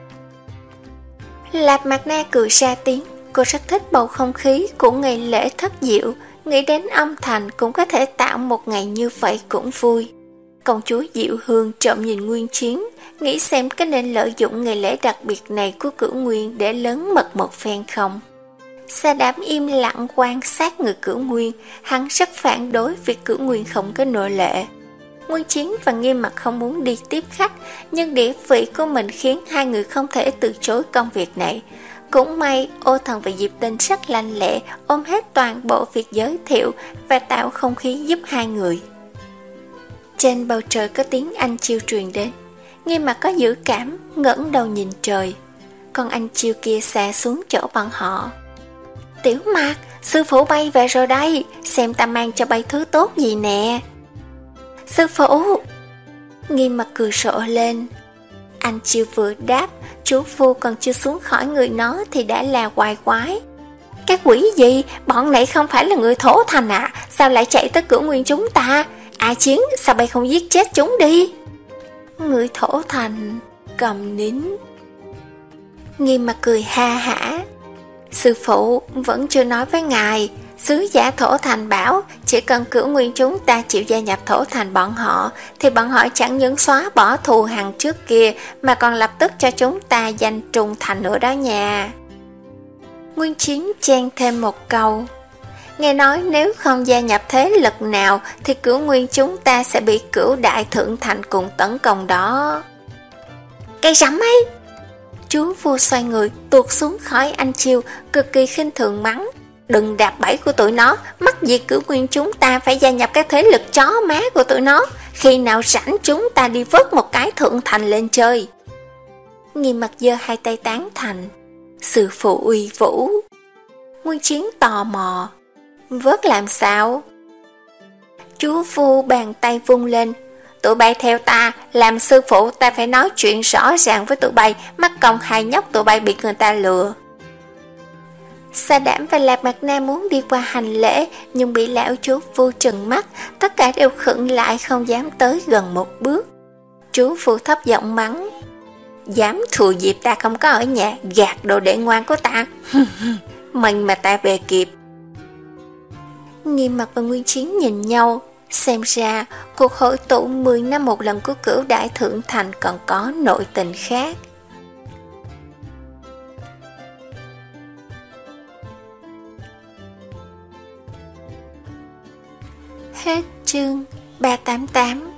[SPEAKER 1] Lạp Mặt Na cười ra tiếng, cô rất thích bầu không khí của ngày lễ thất diệu, nghĩ đến âm thành cũng có thể tạo một ngày như vậy cũng vui. Công chúa Diệu Hương trộm nhìn Nguyên Chiến, nghĩ xem có nên lợi dụng ngày lễ đặc biệt này của Cửu Nguyên để lớn mật một phen không. Sa Đám im lặng quan sát người Cửu Nguyên, hắn rất phản đối việc Cửu Nguyên không có nô lệ. Nguyên Chiến và Nghiêm Mặt không muốn đi tiếp khách, nhưng địa vị của mình khiến hai người không thể từ chối công việc này. Cũng may Ô Thần và Diệp Tinh rất lanh lẹ ôm hết toàn bộ việc giới thiệu và tạo không khí giúp hai người. Trên bầu trời có tiếng anh chiêu truyền đến, Nghiêm Mặt có dự cảm, ngẩng đầu nhìn trời. Còn anh chiêu kia xa xuống chỗ bọn họ. Tiểu Mặt, sư phụ bay về rồi đây, xem ta mang cho bay thứ tốt gì nè. Sư phụ! Nghiêm Mặt cười rộ lên. Anh chiêu vừa đáp, chú Phu còn chưa xuống khỏi người nó thì đã là hoài quái. Cái quỷ gì, bọn này không phải là người Thổ Thành à, sao lại chạy tới Cửu Nguyên chúng ta? A Chiến, sao bay không giết chết chúng đi? Người Thổ Thành cầm nín. Nghiêm Mặt cười ha hả. Sư phụ vẫn chưa nói với ngài, sứ giả Thổ Thành bảo chỉ cần Cửu Nguyên chúng ta chịu gia nhập Thổ Thành bọn họ thì bọn họ chẳng những xóa bỏ thù hằn trước kia mà còn lập tức cho chúng ta danh trung thành nữa đó nha. Nguyên Chiến chen thêm một câu, nghe nói nếu không gia nhập thế lực nào thì Cửu Nguyên chúng ta sẽ bị Cửu Đại Thượng Thành cùng tấn công đó. Cây rắm ấy! Chú Vua xoay người tuột xuống khỏi anh chiêu, cực kỳ khinh thường mắng, đừng đạp bẫy của tụi nó, mắc gì Cửu Nguyên chúng ta phải gia nhập cái thế lực chó má của tụi nó, khi nào rảnh chúng ta đi vớt một cái Thượng Thành lên chơi. Nghiêm Mặt giơ hai tay tán thành, sư phụ uy vũ. Nguyên Chiến tò mò, vớt làm sao? Chú Vua bàn tay vung lên, tụi bay theo ta, làm sư phụ ta phải nói chuyện rõ ràng với tụi bay, mắc công hai nhóc tụi bay bị người ta lừa. Sa Đãm và Lạp Mặt Na muốn đi qua hành lễ, nhưng bị lão chú Vua trừng mắt, tất cả đều khựng lại không dám tới gần một bước. Chú Vua thấp giọng mắng, dám thù dịp ta không có ở nhà, gạt đồ đệ ngoan của ta. Mình mà ta về kịp. Nghiêm Mặt và Nguyên Chiến nhìn nhau, xem ra cuộc hội tụ mười năm một lần của Cửu Đại Thượng Thành còn có nội tình khác. Hết chương ba trăm tám mươi tám.